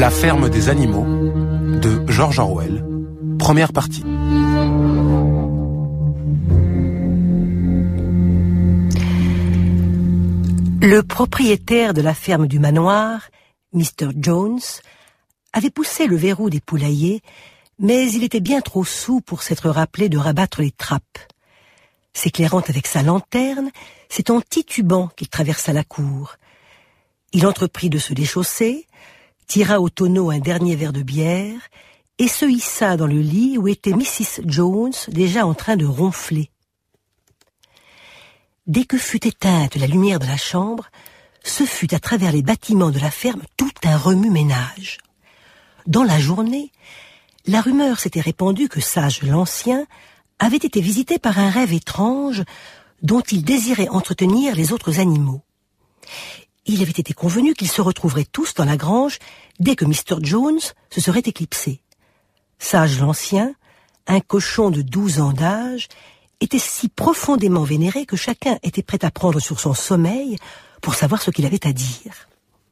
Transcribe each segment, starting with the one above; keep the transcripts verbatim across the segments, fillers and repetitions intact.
La ferme des animaux de George Orwell. Première partie. Le propriétaire de la ferme du manoir, mister Jones, avait poussé le verrou des poulaillers, mais il était bien trop saoul pour s'être rappelé de rabattre les trappes. S'éclairant avec sa lanterne, c'est en titubant qu'il traversa la cour. Il entreprit de se déchausser, tira au tonneau un dernier verre de bière et se hissa dans le lit où était missus Jones déjà en train de ronfler. Dès que fut éteinte la lumière de la chambre, ce fut à travers les bâtiments de la ferme tout un remue-ménage. Dans la journée, la rumeur s'était répandue que Sage l'Ancien avait été visité par un rêve étrange dont il désirait entretenir les autres animaux. Il avait été convenu qu'ils se retrouveraient tous dans la grange dès que mister Jones se serait éclipsé. Sage l'Ancien, un cochon de douze ans d'âge, était si profondément vénéré que chacun était prêt à prendre sur son sommeil pour savoir ce qu'il avait à dire.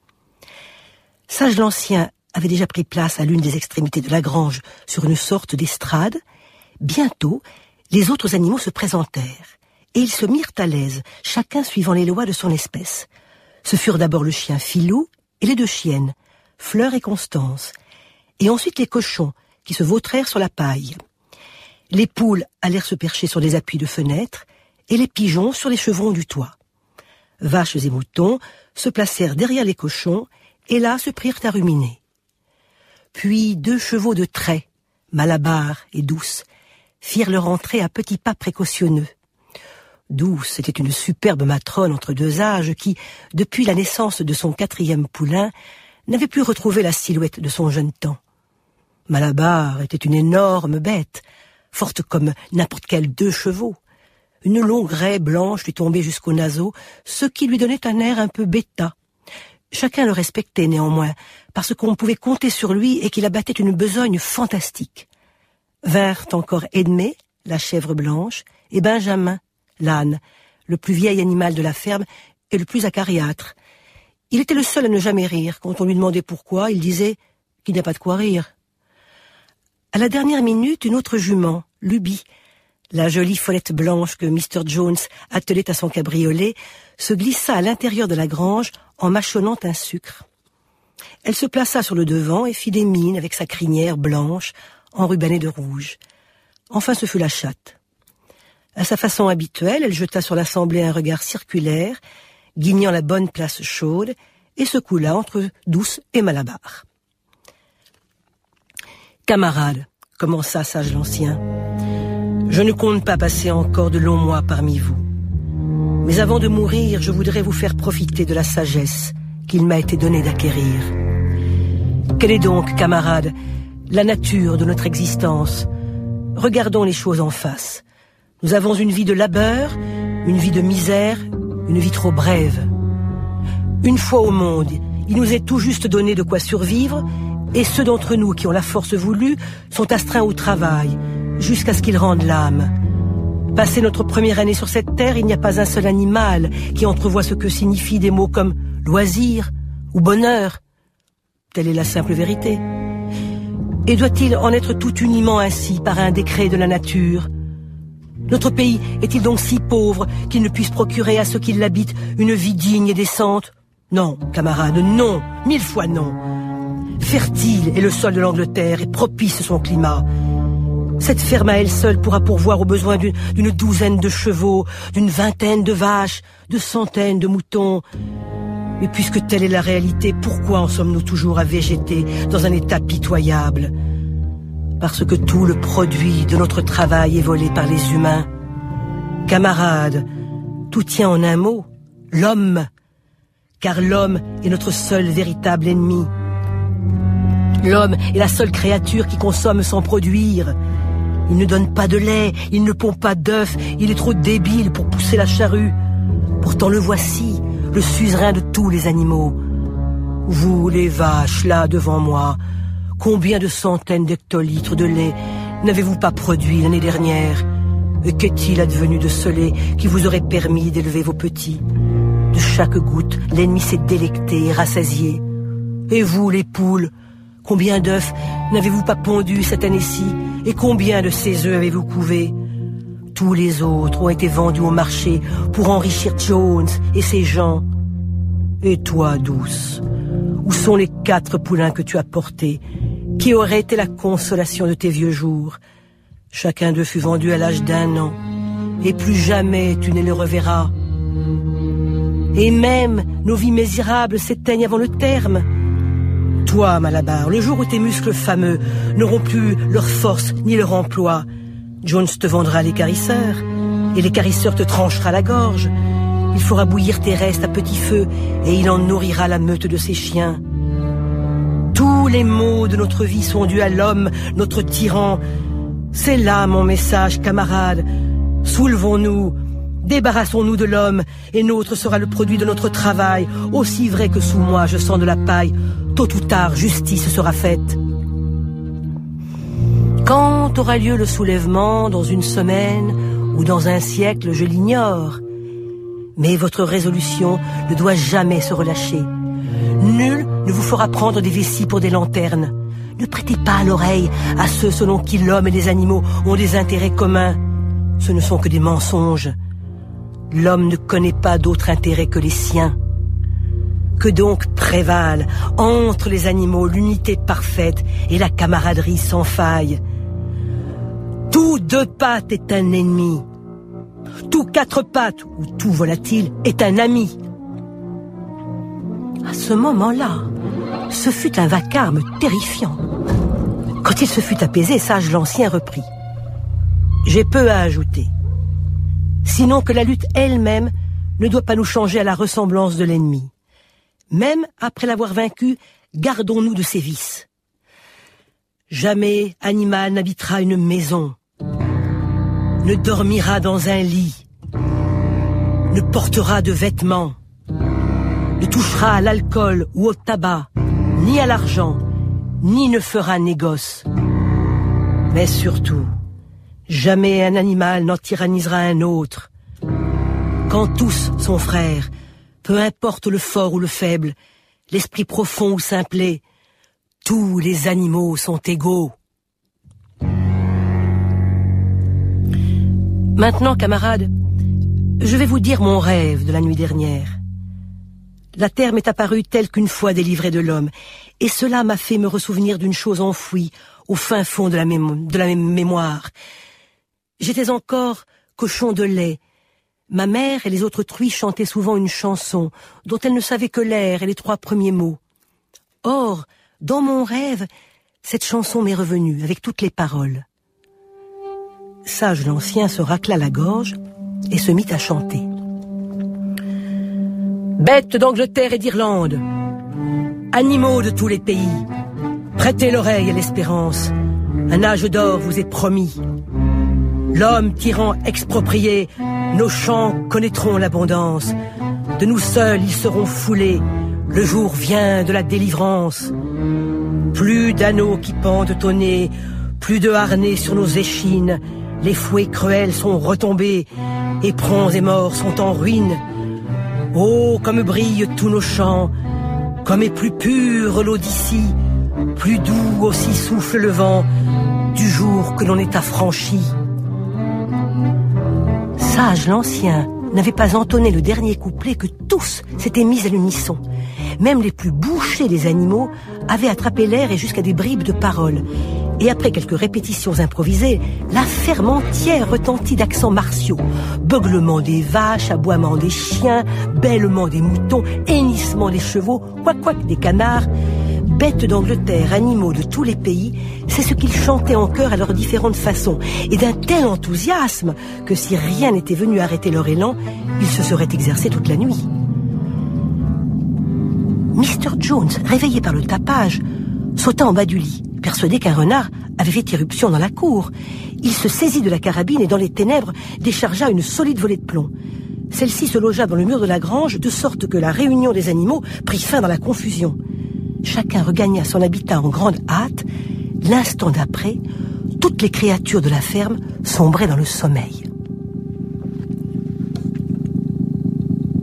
Sage l'Ancien avait déjà pris place à l'une des extrémités de la grange sur une sorte d'estrade. Bientôt, les autres animaux se présentèrent, et ils se mirent à l'aise, chacun suivant les lois de son espèce. Ce furent d'abord le chien Filou et les deux chiennes, Fleur et Constance, et ensuite les cochons, qui se vautrèrent sur la paille. Les poules allèrent se percher sur les appuis de fenêtres, et les pigeons sur les chevrons du toit. Vaches et moutons se placèrent derrière les cochons, et là se prirent à ruminer. Puis deux chevaux de trait, Malabar et Douce, firent leur entrée à petits pas précautionneux. Douce était une superbe matrone entre deux âges qui, depuis la naissance de son quatrième poulain, n'avait plus retrouvé la silhouette de son jeune temps. Malabar était une énorme bête, forte comme n'importe quel deux chevaux. Une longue raie blanche lui tombait jusqu'aux naseaux, ce qui lui donnait un air un peu bêta. Chacun le respectait néanmoins, parce qu'on pouvait compter sur lui et qu'il abattait une besogne fantastique. Vinrent encore Edmé, la chèvre blanche, et Benjamin, l'âne, le plus vieil animal de la ferme et le plus acariâtre. Il était le seul à ne jamais rire. Quand on lui demandait pourquoi, il disait qu'il n'y a pas de quoi rire. À la dernière minute, une autre jument, Luby, la jolie follette blanche que mister Jones attelait à son cabriolet, se glissa à l'intérieur de la grange en mâchonnant un sucre. Elle se plaça sur le devant et fit des mines avec sa crinière blanche, enrubannée de rouge. Enfin, ce fut la chatte. À sa façon habituelle, elle jeta sur l'assemblée un regard circulaire, guignant la bonne place chaude, et se coula entre Douce et Malabar. « Camarades, commença Sage l'Ancien, je ne compte pas passer encore de longs mois parmi vous. Mais avant de mourir, je voudrais vous faire profiter de la sagesse qu'il m'a été donné d'acquérir. Quelle est donc, camarades, la nature de notre existence? Regardons les choses en face. Nous avons une vie de labeur, une vie de misère, une vie trop brève. Une fois au monde, il nous est tout juste donné de quoi survivre, et ceux d'entre nous qui ont la force voulue sont astreints au travail, jusqu'à ce qu'ils rendent l'âme. Passé notre première année sur cette terre, il n'y a pas un seul animal qui entrevoit ce que signifient des mots comme loisir ou bonheur. Telle est la simple vérité. Et doit-il en être tout uniment ainsi par un décret de la nature? Notre pays est-il donc si pauvre qu'il ne puisse procurer à ceux qui l'habitent une vie digne et décente? Non, camarades, non, mille fois non. Fertile est le sol de l'Angleterre et propice son climat. Cette ferme à elle seule pourra pourvoir aux besoins d'une, d'une douzaine de chevaux, d'une vingtaine de vaches, de centaines de moutons. Mais puisque telle est la réalité, pourquoi en sommes-nous toujours à végéter dans un état pitoyable? Parce que tout le produit de notre travail est volé par les humains. Camarades, tout tient en un mot, l'homme. Car l'homme est notre seul véritable ennemi. L'homme est la seule créature qui consomme sans produire. Il ne donne pas de lait, il ne pond pas d'œufs, il est trop débile pour pousser la charrue. Pourtant le voici, le suzerain de tous les animaux. Vous, les vaches, là devant moi, combien de centaines d'hectolitres de lait n'avez-vous pas produit l'année dernière? Et qu'est-il advenu de ce lait qui vous aurait permis d'élever vos petits? De chaque goutte, l'ennemi s'est délecté et rassasié. Et vous, les poules, Combien d'œufs n'avez-vous pas pondus cette année-ci? Et combien de ces œufs avez-vous couvé? Tous les autres ont été vendus au marché pour enrichir Jones et ses gens. Et toi, douce, où sont les quatre poulains que tu as portés, qui auraient été la consolation de tes vieux jours? Chacun d'eux fut vendu à l'âge d'un an, et plus jamais tu ne les reverras. Et même nos vies misérables s'éteignent avant le terme. Toi, Malabar, le jour où tes muscles fameux n'auront plus leur force ni leur emploi, Jones te vendra l'équarrisseur, et l'équarrisseur te tranchera la gorge. Il fera bouillir tes restes à petit feu, et il en nourrira la meute de ses chiens. Tous les maux de notre vie sont dus à l'homme, notre tyran. C'est là mon message, camarades. Soulevons-nous, débarrassons-nous de l'homme, et nôtre sera le produit de notre travail, aussi vrai que sous moi je sens de la paille. Tôt ou tard, justice sera faite. Quand aura lieu le soulèvement, dans une semaine ou dans un siècle, je l'ignore. Mais votre résolution ne doit jamais se relâcher. Nul ne vous fera prendre des vessies pour des lanternes. Ne prêtez pas l'oreille à ceux selon qui l'homme et les animaux ont des intérêts communs. Ce ne sont que des mensonges. L'homme ne connaît pas d'autre intérêt que les siens. Que donc prévale entre les animaux l'unité parfaite et la camaraderie sans faille. Tout deux pattes est un ennemi. Tout quatre pattes ou tout volatile est un ami. À ce moment-là, ce fut un vacarme terrifiant. Quand il se fut apaisé, Sage l'Ancien reprit. J'ai peu à ajouter. Sinon que la lutte elle-même ne doit pas nous changer à la ressemblance de l'ennemi. Même après l'avoir vaincu, gardons-nous de ses vices. Jamais animal n'habitera une maison, ne dormira dans un lit, ne portera de vêtements, ne touchera à l'alcool ou au tabac, ni à l'argent, ni ne fera négoce. Mais surtout, jamais un animal n'en tyrannisera un autre. Quand tous sont frères, peu importe le fort ou le faible, l'esprit profond ou simplet, tous les animaux sont égaux. Maintenant, camarades, je vais vous dire mon rêve de la nuit dernière. La terre m'est apparue telle qu'une fois délivrée de l'homme, et cela m'a fait me ressouvenir d'une chose enfouie au fin fond de la, mémo- de la mé- mémoire. J'étais encore cochon de lait. Ma mère et les autres truies chantaient souvent une chanson dont elles ne savaient que l'air et les trois premiers mots. Or, dans mon rêve, cette chanson m'est revenue avec toutes les paroles. Sage l'Ancien se racla la gorge et se mit à chanter. Bêtes d'Angleterre et d'Irlande, animaux de tous les pays, prêtez l'oreille à l'espérance, un âge d'or vous est promis. L'homme tyran exproprié, nos champs connaîtront l'abondance. De nous seuls ils seront foulés, le jour vient de la délivrance. Plus d'anneaux qui pendent au nez, plus de harnais sur nos échines, les fouets cruels sont retombés, éperons et morts sont en ruine. Oh, comme brillent tous nos champs, comme est plus pure l'eau d'ici, plus doux aussi souffle le vent du jour que l'on est affranchi. Sage l'Ancien n'avait pas entonné le dernier couplet que tous s'étaient mis à l'unisson. Même les plus bouchés des animaux avaient attrapé l'air et jusqu'à des bribes de paroles. Et après quelques répétitions improvisées, la ferme entière retentit d'accents martiaux. Beuglement des vaches, aboiement des chiens, bêlement des moutons, hennissement des chevaux, couac-couac des canards. Bêtes d'Angleterre, animaux de tous les pays, c'est ce qu'ils chantaient en chœur à leurs différentes façons, et d'un tel enthousiasme que si rien n'était venu arrêter leur élan, ils se seraient exercés toute la nuit. mister Jones, réveillé par le tapage, sauta en bas du lit, persuadé qu'un renard avait fait irruption dans la cour. Il se saisit de la carabine et dans les ténèbres déchargea une solide volée de plomb. Celle-ci se logea dans le mur de la grange, de sorte que la réunion des animaux prit fin dans la confusion. Chacun regagna son habitat en grande hâte. L'instant d'après, toutes les créatures de la ferme sombraient dans le sommeil.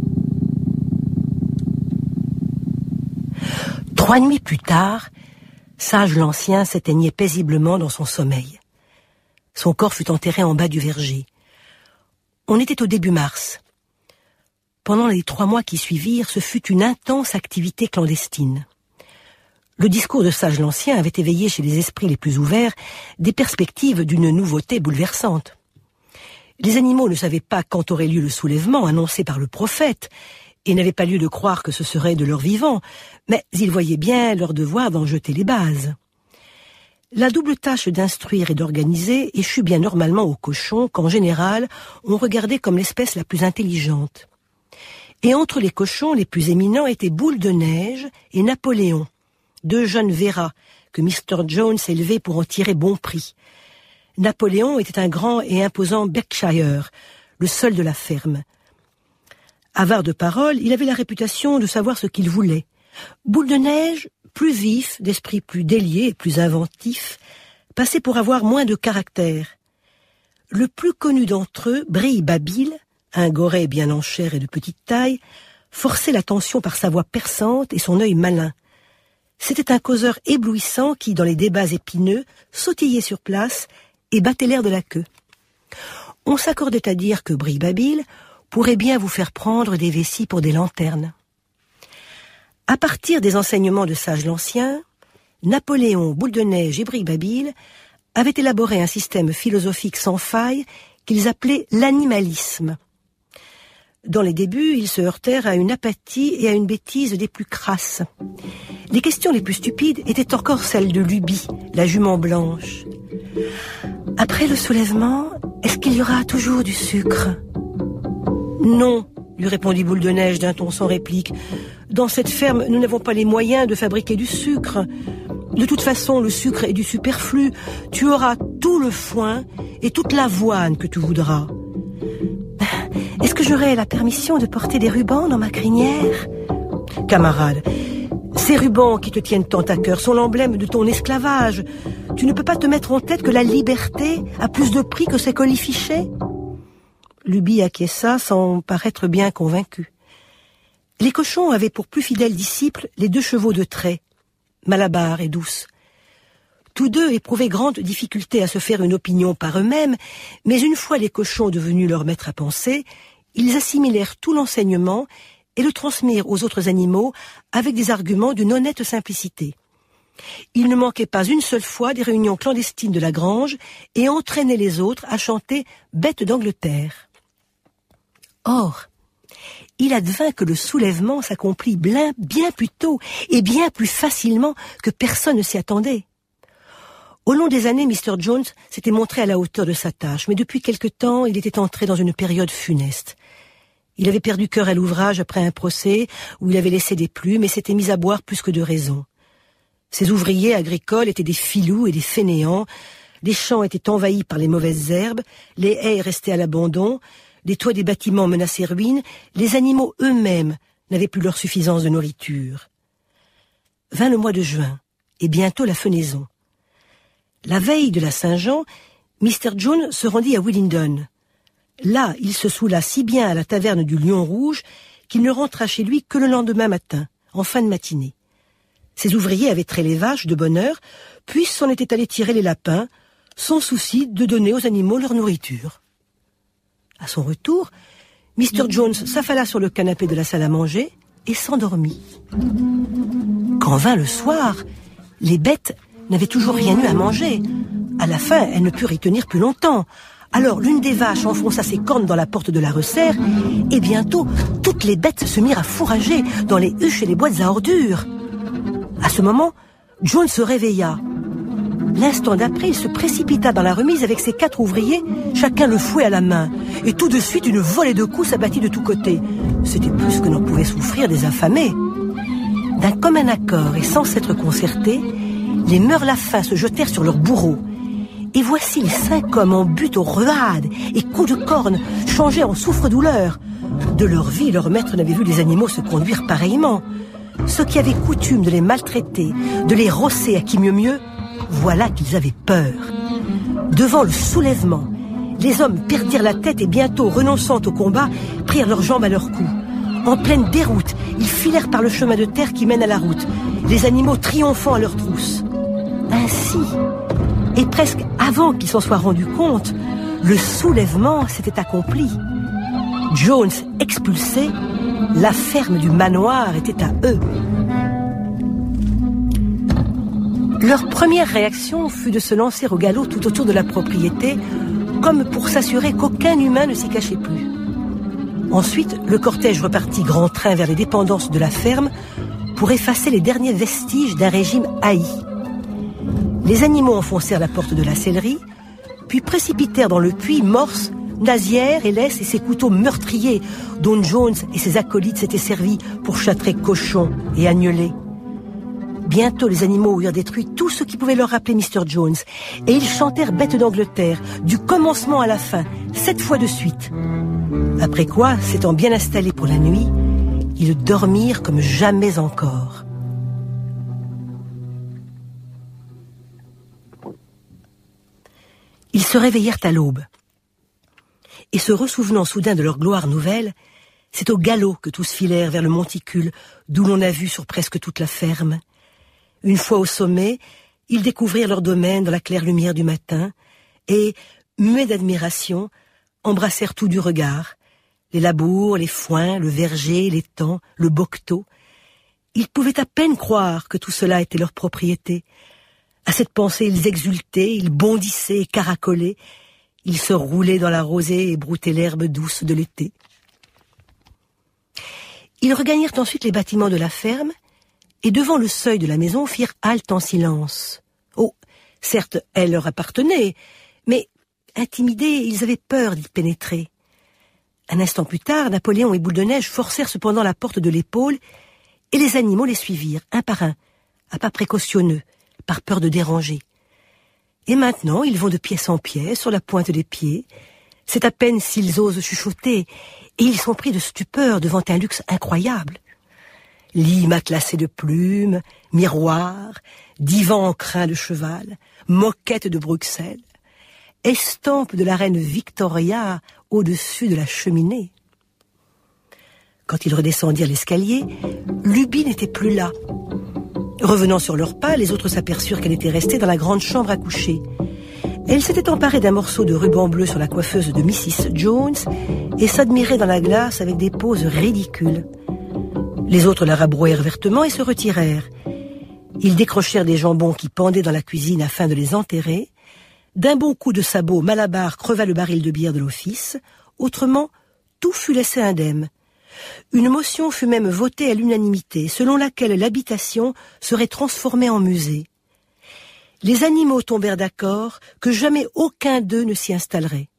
Trois nuits plus tard, Sage l'Ancien s'éteignait paisiblement dans son sommeil. Son corps fut enterré en bas du verger. On était au début mars. Pendant les trois mois qui suivirent, ce fut une intense activité clandestine. Le discours de Sage l'Ancien avait éveillé chez les esprits les plus ouverts des perspectives d'une nouveauté bouleversante. Les animaux ne savaient pas quand aurait lieu le soulèvement annoncé par le prophète, et n'avaient pas lieu de croire que ce serait de leur vivant, mais ils voyaient bien leur devoir d'en jeter les bases. La double tâche d'instruire et d'organiser échut bien normalement aux cochons, qu'en général, on regardait comme l'espèce la plus intelligente. Et entre les cochons, les plus éminents étaient Boule de Neige et Napoléon, deux jeunes verras que mister Jones élevait pour en tirer bon prix. Napoléon était un grand et imposant Berkshire, le seul de la ferme. Avare de parole, il avait la réputation de savoir ce qu'il voulait. Boule de Neige, plus vif, d'esprit plus délié et plus inventif, passait pour avoir moins de caractère. Le plus connu d'entre eux, Brille Babil, un goret bien en chair et de petite taille, forçait l'attention par sa voix perçante et son œil malin. C'était un causeur éblouissant qui, dans les débats épineux, sautillait sur place et battait l'air de la queue. On s'accordait à dire que Brille Babil pourrait bien vous faire prendre des vessies pour des lanternes. À partir des enseignements de Sage l'Ancien, Napoléon, Boule de Neige et Brille Babil avaient élaboré un système philosophique sans faille qu'ils appelaient l'animalisme. Dans les débuts, ils se heurtèrent à une apathie et à une bêtise des plus crasses. Les questions les plus stupides étaient encore celles de Lubie, la jument blanche. « Après le soulèvement, est-ce qu'il y aura toujours du sucre ?» « Non, lui répondit Boule de Neige d'un ton sans réplique. Dans cette ferme, nous n'avons pas les moyens de fabriquer du sucre. De toute façon, le sucre est du superflu. Tu auras tout le foin et toute l'avoine que tu voudras. Est-ce que j'aurai la permission de porter des rubans dans ma crinière ? Camarade, ces rubans qui te tiennent tant à cœur sont l'emblème de ton esclavage. Tu ne peux pas te mettre en tête que la liberté a plus de prix que ses colifichets ? Lubie acquiesça sans paraître bien convaincu. Les cochons avaient pour plus fidèles disciples les deux chevaux de trait, Malabar et Douce. Tous deux éprouvaient grande difficulté à se faire une opinion par eux-mêmes, mais une fois les cochons devenus leurs maîtres à penser, ils assimilèrent tout l'enseignement et le transmirent aux autres animaux avec des arguments d'une honnête simplicité. Il ne manquait pas une seule fois des réunions clandestines de la grange et entraînaient les autres à chanter « Bête d'Angleterre ». Or, il advint que le soulèvement s'accomplit bien, bien plus tôt et bien plus facilement que personne ne s'y attendait. Au long des années, mister Jones s'était montré à la hauteur de sa tâche, mais depuis quelque temps, il était entré dans une période funeste. Il avait perdu cœur à l'ouvrage après un procès où il avait laissé des plumes et s'était mis à boire plus que de raison. Ses ouvriers agricoles étaient des filous et des fainéants, les champs étaient envahis par les mauvaises herbes, les haies restaient à l'abandon, les toits des bâtiments menaçaient ruine, les animaux eux-mêmes n'avaient plus leur suffisance de nourriture. Vint le mois de juin, et bientôt la fenaison. La veille de la Saint-Jean, mister Jones se rendit à Willingdon. Là, il se soûla si bien à la taverne du Lion Rouge qu'il ne rentra chez lui que le lendemain matin, en fin de matinée. Ses ouvriers avaient trait les vaches de bonne heure, puis s'en étaient allés tirer les lapins, sans souci de donner aux animaux leur nourriture. À son retour, mister Jones s'affala sur le canapé de la salle à manger et s'endormit. Quand vint le soir, les bêtes n'avaient toujours rien eu à manger. À la fin, elles ne purent y tenir plus longtemps. Alors l'une des vaches enfonça ses cornes dans la porte de la resserre et bientôt, toutes les bêtes se mirent à fourrager dans les huches et les boîtes à ordures. À ce moment, Jones se réveilla. L'instant d'après, il se précipita dans la remise avec ses quatre ouvriers, chacun le fouet à la main. Et tout de suite, une volée de coups s'abattit de tous côtés. C'était plus que n'en pouvaient souffrir des affamés. D'un commun accord et sans s'être concertés, les meurlafins se jetèrent sur leurs bourreaux. Et voici les cinq hommes en butte aux rehades et coups de corne changés en souffre-douleur. De leur vie, leur maître n'avait vu les animaux se conduire pareillement. Ceux qui avaient coutume de les maltraiter, de les rosser à qui mieux mieux, voilà qu'ils avaient peur. Devant le soulèvement, les hommes perdirent la tête et bientôt, renonçant au combat, prirent leurs jambes à leur cou. En pleine déroute, ils filèrent par le chemin de terre qui mène à la route, les animaux triomphant à leur trousse. Ainsi, et presque avant qu'ils s'en soient rendus compte, le soulèvement s'était accompli. Jones expulsé, la ferme du manoir était à eux. Leur première réaction fut de se lancer au galop tout autour de la propriété, comme pour s'assurer qu'aucun humain ne s'y cachait plus. Ensuite, le cortège repartit grand train vers les dépendances de la ferme pour effacer les derniers vestiges d'un régime haï. Les animaux enfoncèrent la porte de la sellerie, puis précipitèrent dans le puits morse, Nazière, Hélès et ses couteaux meurtriers dont Jones et ses acolytes s'étaient servis pour châtrer cochons et agnelets. Bientôt, les animaux eurent détruit tout ce qui pouvait leur rappeler mister Jones, et ils chantèrent Bête d'Angleterre, du commencement à la fin, sept fois de suite. Après quoi, s'étant bien installés pour la nuit, ils dormirent comme jamais encore. Ils se réveillèrent à l'aube. Et se ressouvenant soudain de leur gloire nouvelle, c'est au galop que tous filèrent vers le monticule, d'où l'on a vu sur presque toute la ferme. Une fois au sommet, ils découvrirent leur domaine dans la claire lumière du matin, et, muets d'admiration, embrassèrent tout du regard, les labours, les foins, le verger, l'étang, le bocteau. Ils pouvaient à peine croire que tout cela était leur propriété. À cette pensée, ils exultaient, ils bondissaient et caracolaient, ils se roulaient dans la rosée et broutaient l'herbe douce de l'été. Ils regagnèrent ensuite les bâtiments de la ferme, et devant le seuil de la maison firent halte en silence. Oh, certes, elle leur appartenait, mais, intimidés, ils avaient peur d'y pénétrer. Un instant plus tard, Napoléon et Boule de Neige forcèrent cependant la porte de l'épaule, et les animaux les suivirent, un par un, à pas précautionneux, par peur de déranger. Et maintenant, ils vont de pièce en pièce, sur la pointe des pieds. C'est à peine s'ils osent chuchoter, et ils sont pris de stupeur devant un luxe incroyable. Lits matelassés de plumes, miroirs, divans en crin de cheval, moquettes de Bruxelles, estampes de la reine Victoria au-dessus de la cheminée. Quand ils redescendirent l'escalier, Lubie n'était plus là. Revenant sur leurs pas, les autres s'aperçurent qu'elle était restée dans la grande chambre à coucher. Elle s'était emparée d'un morceau de ruban bleu sur la coiffeuse de missus Jones et s'admirait dans la glace avec des poses ridicules. Les autres la rabrouèrent vertement et se retirèrent. Ils décrochèrent des jambons qui pendaient dans la cuisine afin de les enterrer. D'un bon coup de sabot, Malabar creva le baril de bière de l'office. Autrement, tout fut laissé indemne. Une motion fut même votée à l'unanimité, selon laquelle l'habitation serait transformée en musée. Les animaux tombèrent d'accord que jamais aucun d'eux ne s'y installerait.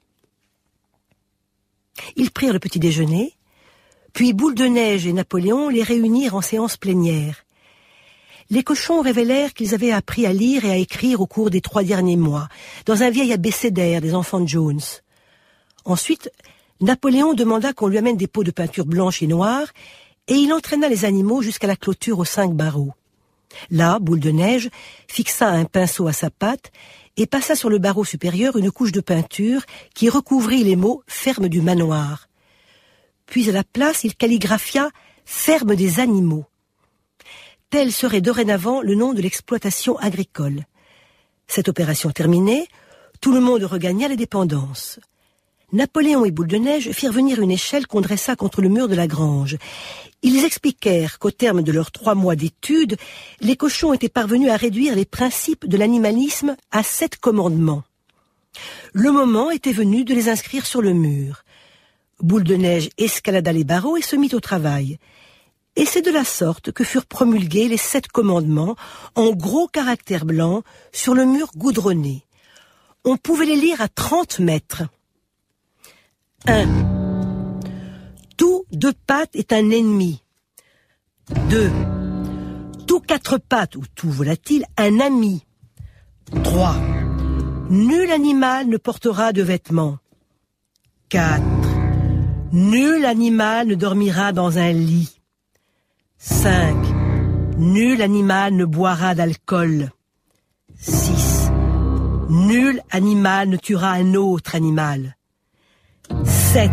Ils prirent le petit déjeuner, puis Boule de Neige et Napoléon les réunirent en séance plénière. Les cochons révélèrent qu'ils avaient appris à lire et à écrire au cours des trois derniers mois, dans un vieil abécédaire des enfants de Jones. Ensuite, Napoléon demanda qu'on lui amène des pots de peinture blanche et noire, et il entraîna les animaux jusqu'à la clôture aux cinq barreaux. Là, Boule de Neige fixa un pinceau à sa patte et passa sur le barreau supérieur une couche de peinture qui recouvrit les mots « ferme du manoir ». Puis à la place, il calligraphia « ferme des animaux ». Tel serait dorénavant le nom de l'exploitation agricole. Cette opération terminée, tout le monde regagna les dépendances. Napoléon et Boule de Neige firent venir une échelle qu'on dressa contre le mur de la grange. Ils expliquèrent qu'au terme de leurs trois mois d'études, les cochons étaient parvenus à réduire les principes de l'animalisme à sept commandements. Le moment était venu de les inscrire sur le mur. Boule de Neige escalada les barreaux et se mit au travail. Et c'est de la sorte que furent promulgués les sept commandements en gros caractères blancs sur le mur goudronné. On pouvait les lire à trente mètres. un. Tout deux pattes est un ennemi. deux. Tout quatre pattes, ou tout volatile, un ami. trois. Nul animal ne portera de vêtements. quatre. Nul animal ne dormira dans un lit. cinq. Nul animal ne boira d'alcool. six. Nul animal ne tuera un autre animal. sept.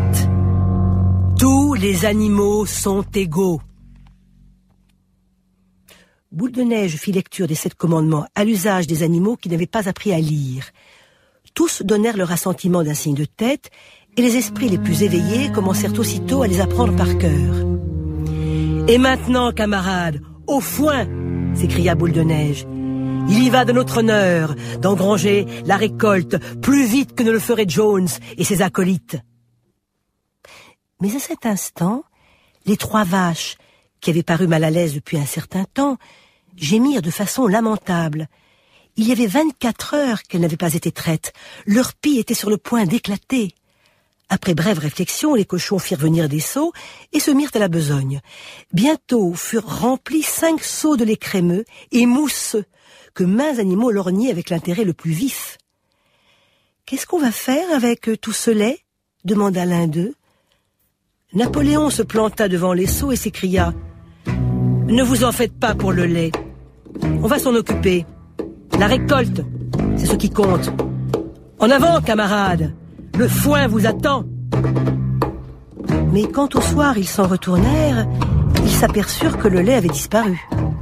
Tous les animaux sont égaux. Boule de Neige fit lecture des sept commandements à l'usage des animaux qui n'avaient pas appris à lire. Tous donnèrent leur assentiment d'un signe de tête, et les esprits les plus éveillés commencèrent aussitôt à les apprendre par cœur. « Et maintenant, camarades, au foin !» s'écria Boule de Neige. « Il y va de notre honneur d'engranger la récolte plus vite que ne le ferait Jones et ses acolytes. » Mais à cet instant, les trois vaches, qui avaient paru mal à l'aise depuis un certain temps, gémirent de façon lamentable. Il y avait vingt-quatre heures qu'elles n'avaient pas été traites. Leur pie était sur le point d'éclater. Après brève réflexion, les cochons firent venir des seaux et se mirent à la besogne. Bientôt furent remplis cinq seaux de lait crémeux et mousseux, que maints animaux lorgnaient avec l'intérêt le plus vif. « Qu'est-ce qu'on va faire avec tout ce lait ?» demanda l'un d'eux. Napoléon se planta devant les seaux et s'écria « Ne vous en faites pas pour le lait. On va s'en occuper. La récolte, c'est ce qui compte. En avant, camarades, le foin vous attend. » Mais quand au soir ils s'en retournèrent, ils s'aperçurent que le lait avait disparu.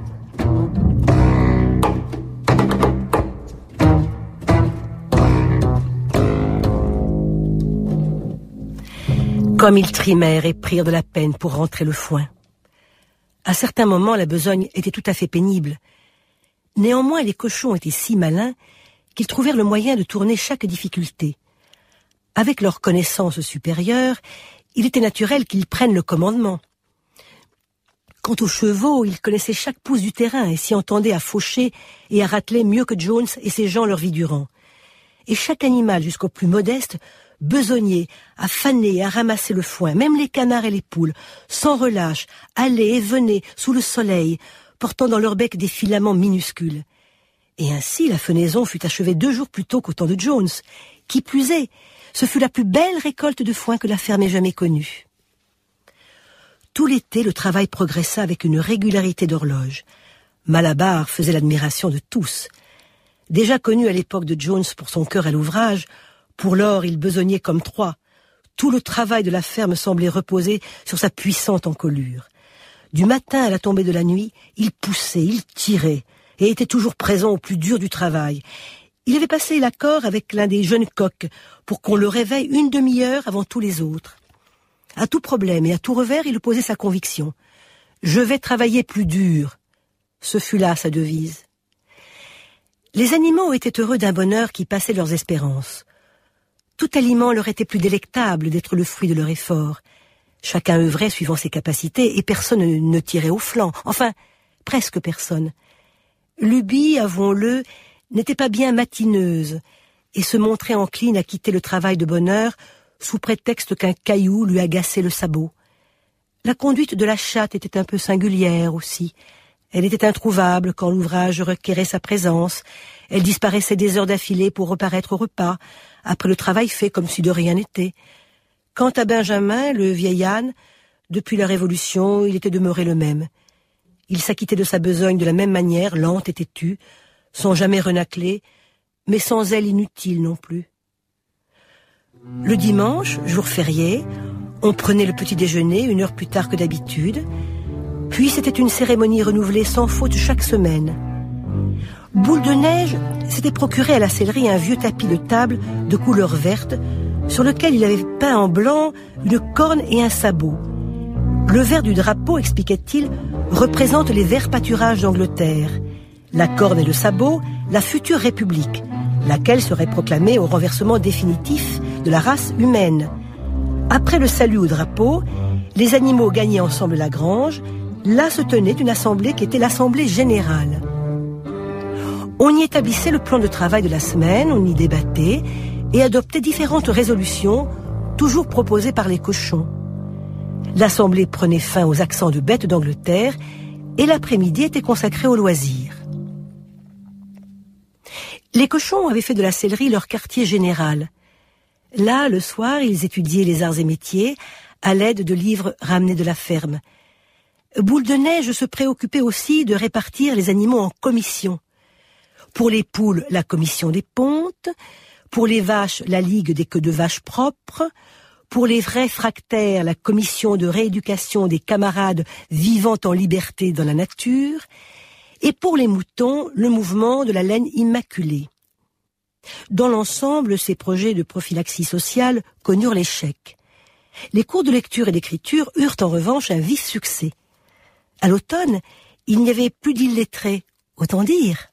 Comme ils trimèrent et prirent de la peine pour rentrer le foin. À certains moments, la besogne était tout à fait pénible. Néanmoins, les cochons étaient si malins qu'ils trouvèrent le moyen de tourner chaque difficulté. Avec leur connaissance supérieure, il était naturel qu'ils prennent le commandement. Quant aux chevaux, ils connaissaient chaque pouce du terrain et s'y entendaient à faucher et à rateler mieux que Jones et ses gens leur vie durant. Et chaque animal, jusqu'au plus modeste, besognait, à faner et à ramasser le foin, même les canards et les poules, sans relâche, allaient et venaient sous le soleil, portant dans leur bec des filaments minuscules. Et ainsi la fenaison fut achevée deux jours plus tôt qu'au temps de Jones. Qui plus est, ce fut la plus belle récolte de foin que la ferme ait jamais connue. Tout l'été, le travail progressa avec une régularité d'horloge. Malabar faisait l'admiration de tous. Déjà connu à l'époque de Jones pour son cœur à l'ouvrage, pour lors, il besognait comme trois. Tout le travail de la ferme semblait reposer sur sa puissante encolure. Du matin à la tombée de la nuit, il poussait, il tirait, et était toujours présent au plus dur du travail. Il avait passé l'accord avec l'un des jeunes coqs pour qu'on le réveille une demi-heure avant tous les autres. À tout problème et à tout revers, il opposait sa conviction. « Je vais travailler plus dur ». Ce fut là sa devise. Les animaux étaient heureux d'un bonheur qui passait leurs espérances. Tout aliment leur était plus délectable d'être le fruit de leur effort. Chacun œuvrait suivant ses capacités et personne ne tirait au flanc. Enfin, presque personne. Lubie, avouons-le, n'était pas bien matineuse et se montrait encline à quitter le travail de bonne heure sous prétexte qu'un caillou lui agaçait le sabot. La conduite de la chatte était un peu singulière aussi. Elle était introuvable quand l'ouvrage requérait sa présence. Elle disparaissait des heures d'affilée pour reparaître au repas, après le travail fait comme si de rien n'était. Quant à Benjamin, le vieil âne, depuis la Révolution, il était demeuré le même. Il s'acquittait de sa besogne de la même manière, lente et têtue, sans jamais renacler, mais sans zèle inutile non plus. Le dimanche, jour férié, on prenait le petit déjeuner une heure plus tard que d'habitude, puis c'était une cérémonie renouvelée sans faute chaque semaine. Boule de Neige s'était procuré à la sellerie un vieux tapis de table de couleur verte, sur lequel il avait peint en blanc une corne et un sabot. Le vert du drapeau, expliquait-il, représente les verts pâturages d'Angleterre. La corne et le sabot, la future République, laquelle serait proclamée au renversement définitif de la race humaine. Après le salut au drapeau, les animaux gagnaient ensemble la grange. Là se tenait une assemblée qui était l'assemblée générale. On y établissait le plan de travail de la semaine, on y débattait et adoptait différentes résolutions, toujours proposées par les cochons. L'assemblée prenait fin aux accents de bêtes d'Angleterre et l'après-midi était consacré aux loisirs. Les cochons avaient fait de la sellerie leur quartier général. Là, le soir, ils étudiaient les arts et métiers à l'aide de livres ramenés de la ferme. Boule de Neige se préoccupait aussi de répartir les animaux en commissions. Pour les poules, la commission des pontes, pour les vaches, la ligue des queues de vaches propres, pour les réfractaires, la commission de rééducation des camarades vivant en liberté dans la nature, et pour les moutons, le mouvement de la laine immaculée. Dans l'ensemble, ces projets de prophylaxie sociale connurent l'échec. Les cours de lecture et d'écriture eurent en revanche un vif succès. À l'automne, il n'y avait plus d'illettrés, autant dire.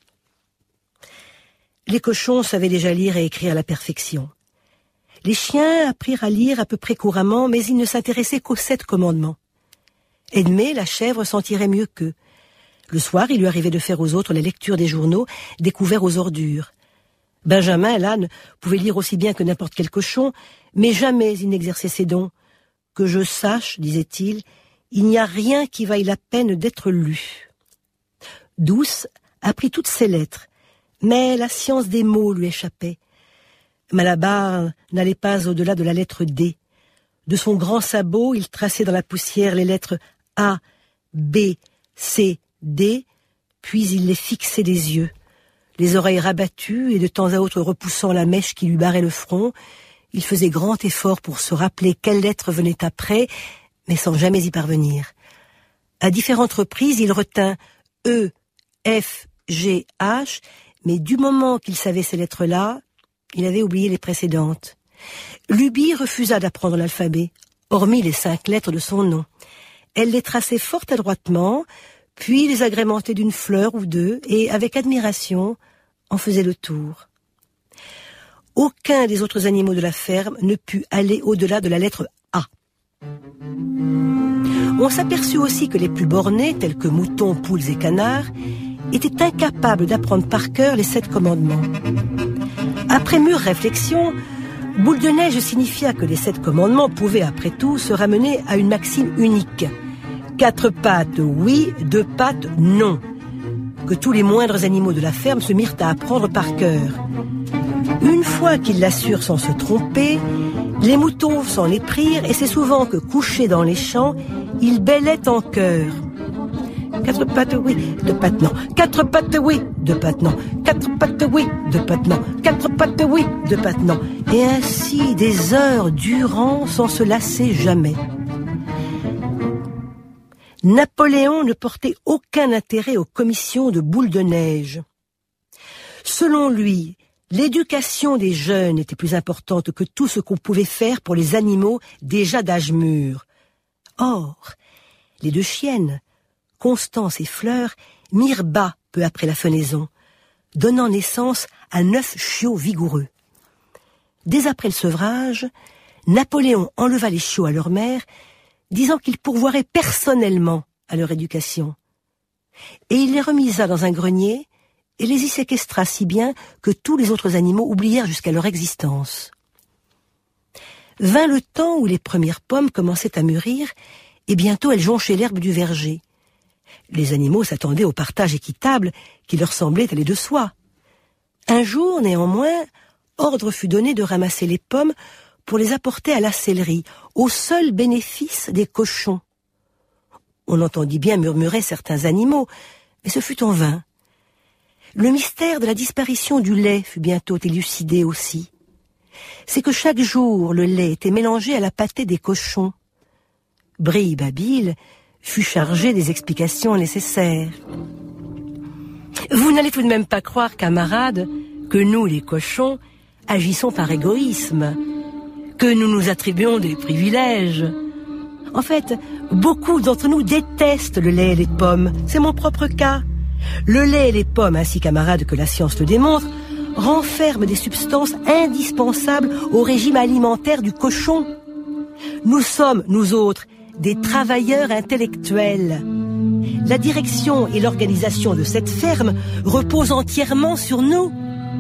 Les cochons savaient déjà lire et écrire à la perfection. Les chiens apprirent à lire à peu près couramment, mais ils ne s'intéressaient qu'aux sept commandements. Edmée, la chèvre, s'en tirait mieux qu'eux. Le soir, il lui arrivait de faire aux autres les lectures des journaux découverts aux ordures. Benjamin, l'âne, pouvait lire aussi bien que n'importe quel cochon, mais jamais il n'exerçait ses dons. « Que je sache, disait-il, il n'y a rien qui vaille la peine d'être lu. » Douce apprit toutes ses lettres, mais la science des mots lui échappait. Malabar n'allait pas au-delà de la lettre D. De son grand sabot, il traçait dans la poussière les lettres A, B, C, D, puis il les fixait des yeux. Les oreilles rabattues et de temps à autre repoussant la mèche qui lui barrait le front, il faisait grand effort pour se rappeler quelle lettre venait après, mais sans jamais y parvenir. À différentes reprises, il retint E, F, G, H, mais du moment qu'il savait ces lettres-là, il avait oublié les précédentes. Lubie refusa d'apprendre l'alphabet, hormis les cinq lettres de son nom. Elle les traçait fort adroitement, puis les agrémentait d'une fleur ou deux, et, avec admiration, en faisait le tour. Aucun des autres animaux de la ferme ne put aller au-delà de la lettre A. On s'aperçut aussi que les plus bornés, tels que moutons, poules et canards, étaient incapables d'apprendre par cœur les sept commandements. Après mûre réflexion, Boule de Neige signifia que les sept commandements pouvaient, après tout, se ramener à une maxime unique. Quatre pattes, oui, deux pattes, non. Que tous les moindres animaux de la ferme se mirent à apprendre par cœur. Une fois qu'ils l'assurent sans se tromper, les moutons s'en éprirent et c'est souvent que, couchés dans les champs, ils bêlaient en chœur. Quatre pattes oui, deux pattes non. Quatre pattes oui, deux pattes non. Quatre pattes oui, deux pattes non. Quatre pattes oui, deux pattes non. Et ainsi des heures durant sans se lasser jamais. Napoléon ne portait aucun intérêt aux commissions de Boule de Neige. Selon lui, l'éducation des jeunes était plus importante que tout ce qu'on pouvait faire pour les animaux déjà d'âge mûr. Or, les deux chiennes, Constance et Fleur, mirent bas peu après la fenaison, donnant naissance à neuf chiots vigoureux. Dès après le sevrage, Napoléon enleva les chiots à leur mère, disant qu'il pourvoirait personnellement à leur éducation. Et il les remisa dans un grenier et les y séquestra si bien que tous les autres animaux oublièrent jusqu'à leur existence. Vint le temps où les premières pommes commençaient à mûrir et bientôt elles jonchaient l'herbe du verger. Les animaux s'attendaient au partage équitable qui leur semblait aller de soi. Un jour, néanmoins, ordre fut donné de ramasser les pommes pour les apporter à la sellerie, au seul bénéfice des cochons. On entendit bien murmurer certains animaux, mais ce fut en vain. Le mystère de la disparition du lait fut bientôt élucidé aussi. C'est que chaque jour, le lait était mélangé à la pâtée des cochons. Brille-Babil fut chargé des explications nécessaires. Vous n'allez tout de même pas croire, camarades, que nous, les cochons, agissons par égoïsme, que nous nous attribuons des privilèges. En fait, beaucoup d'entre nous détestent le lait et les pommes. C'est mon propre cas. Le lait et les pommes, ainsi camarades que la science le démontre, renferment des substances indispensables au régime alimentaire du cochon. Nous sommes, nous autres, des travailleurs intellectuels. La direction et l'organisation de cette ferme reposent entièrement sur nous.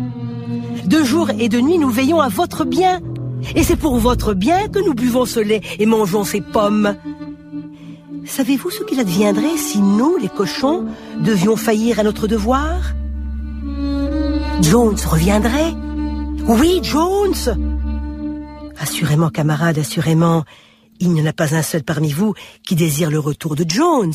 De jour et de nuit, nous veillons à votre bien. Et c'est pour votre bien que nous buvons ce lait et mangeons ces pommes. Savez-vous ce qu'il adviendrait si nous, les cochons, devions faillir à notre devoir? Jones reviendrait? Oui, Jones! Assurément, camarades, assurément, il n'y en a pas un seul parmi vous qui désire le retour de Jones.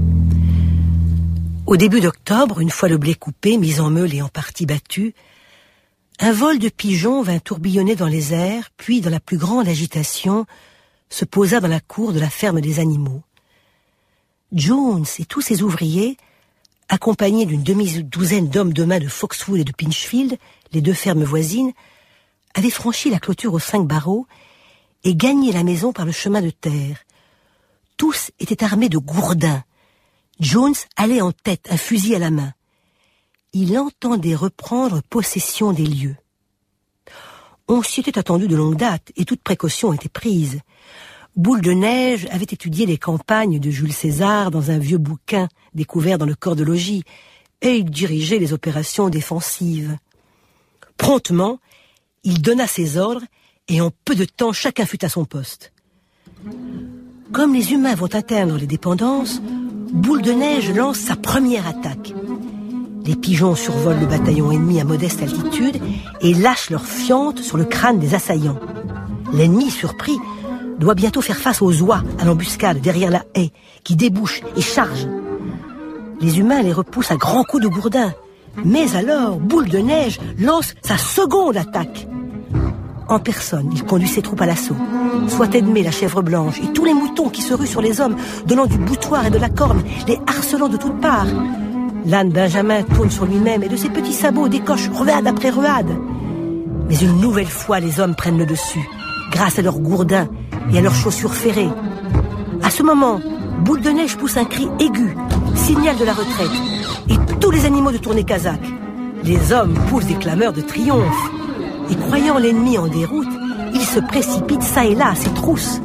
Au début d'octobre, une fois le blé coupé, mis en meule et en partie battu, Un vol de pigeons vint tourbillonner dans les airs, puis, dans la plus grande agitation, se posa dans la cour de la ferme des animaux. Jones et tous ses ouvriers, accompagnés d'une demi-douzaine d'hommes de main de Foxwood et de Pinchfield, les deux fermes voisines, avaient franchi la clôture aux cinq barreaux et gagné la maison par le chemin de terre. Tous étaient armés de gourdins. Jones allait en tête, un fusil à la main. Il entendait reprendre possession des lieux. On s'y était attendu de longue date et toute précaution était prise. Boule de Neige avait étudié les campagnes de Jules César dans un vieux bouquin découvert dans le corps de logis, et il dirigeait les opérations défensives. Promptement, il donna ses ordres, et en peu de temps, chacun fut à son poste. Comme les humains vont atteindre les dépendances, Boule de Neige lance sa première attaque. Les pigeons survolent le bataillon ennemi à modeste altitude et lâchent leurs fientes sur le crâne des assaillants. L'ennemi, surpris, doit bientôt faire face aux oies à l'embuscade derrière la haie, qui débouche et charge. Les humains les repoussent à grands coups de gourdin. Mais alors, Boule de Neige lance sa seconde attaque. En personne, il conduit ses troupes à l'assaut. Soit Edmé, la chèvre blanche, et tous les moutons qui se ruent sur les hommes, donnant du boutoir et de la corne, les harcelant de toutes parts. L'âne Benjamin tourne sur lui-même et de ses petits sabots décoche ruade après ruade. Mais une nouvelle fois, les hommes prennent le dessus, grâce à leurs gourdins et à leurs chaussures ferrées. À ce moment, Boule de Neige pousse un cri aigu, signal de la retraite, et tous les animaux de tourner Kazakh. Les hommes poussent des clameurs de triomphe, et croyant l'ennemi en déroute, ils se précipitent çà et là à ses trousses.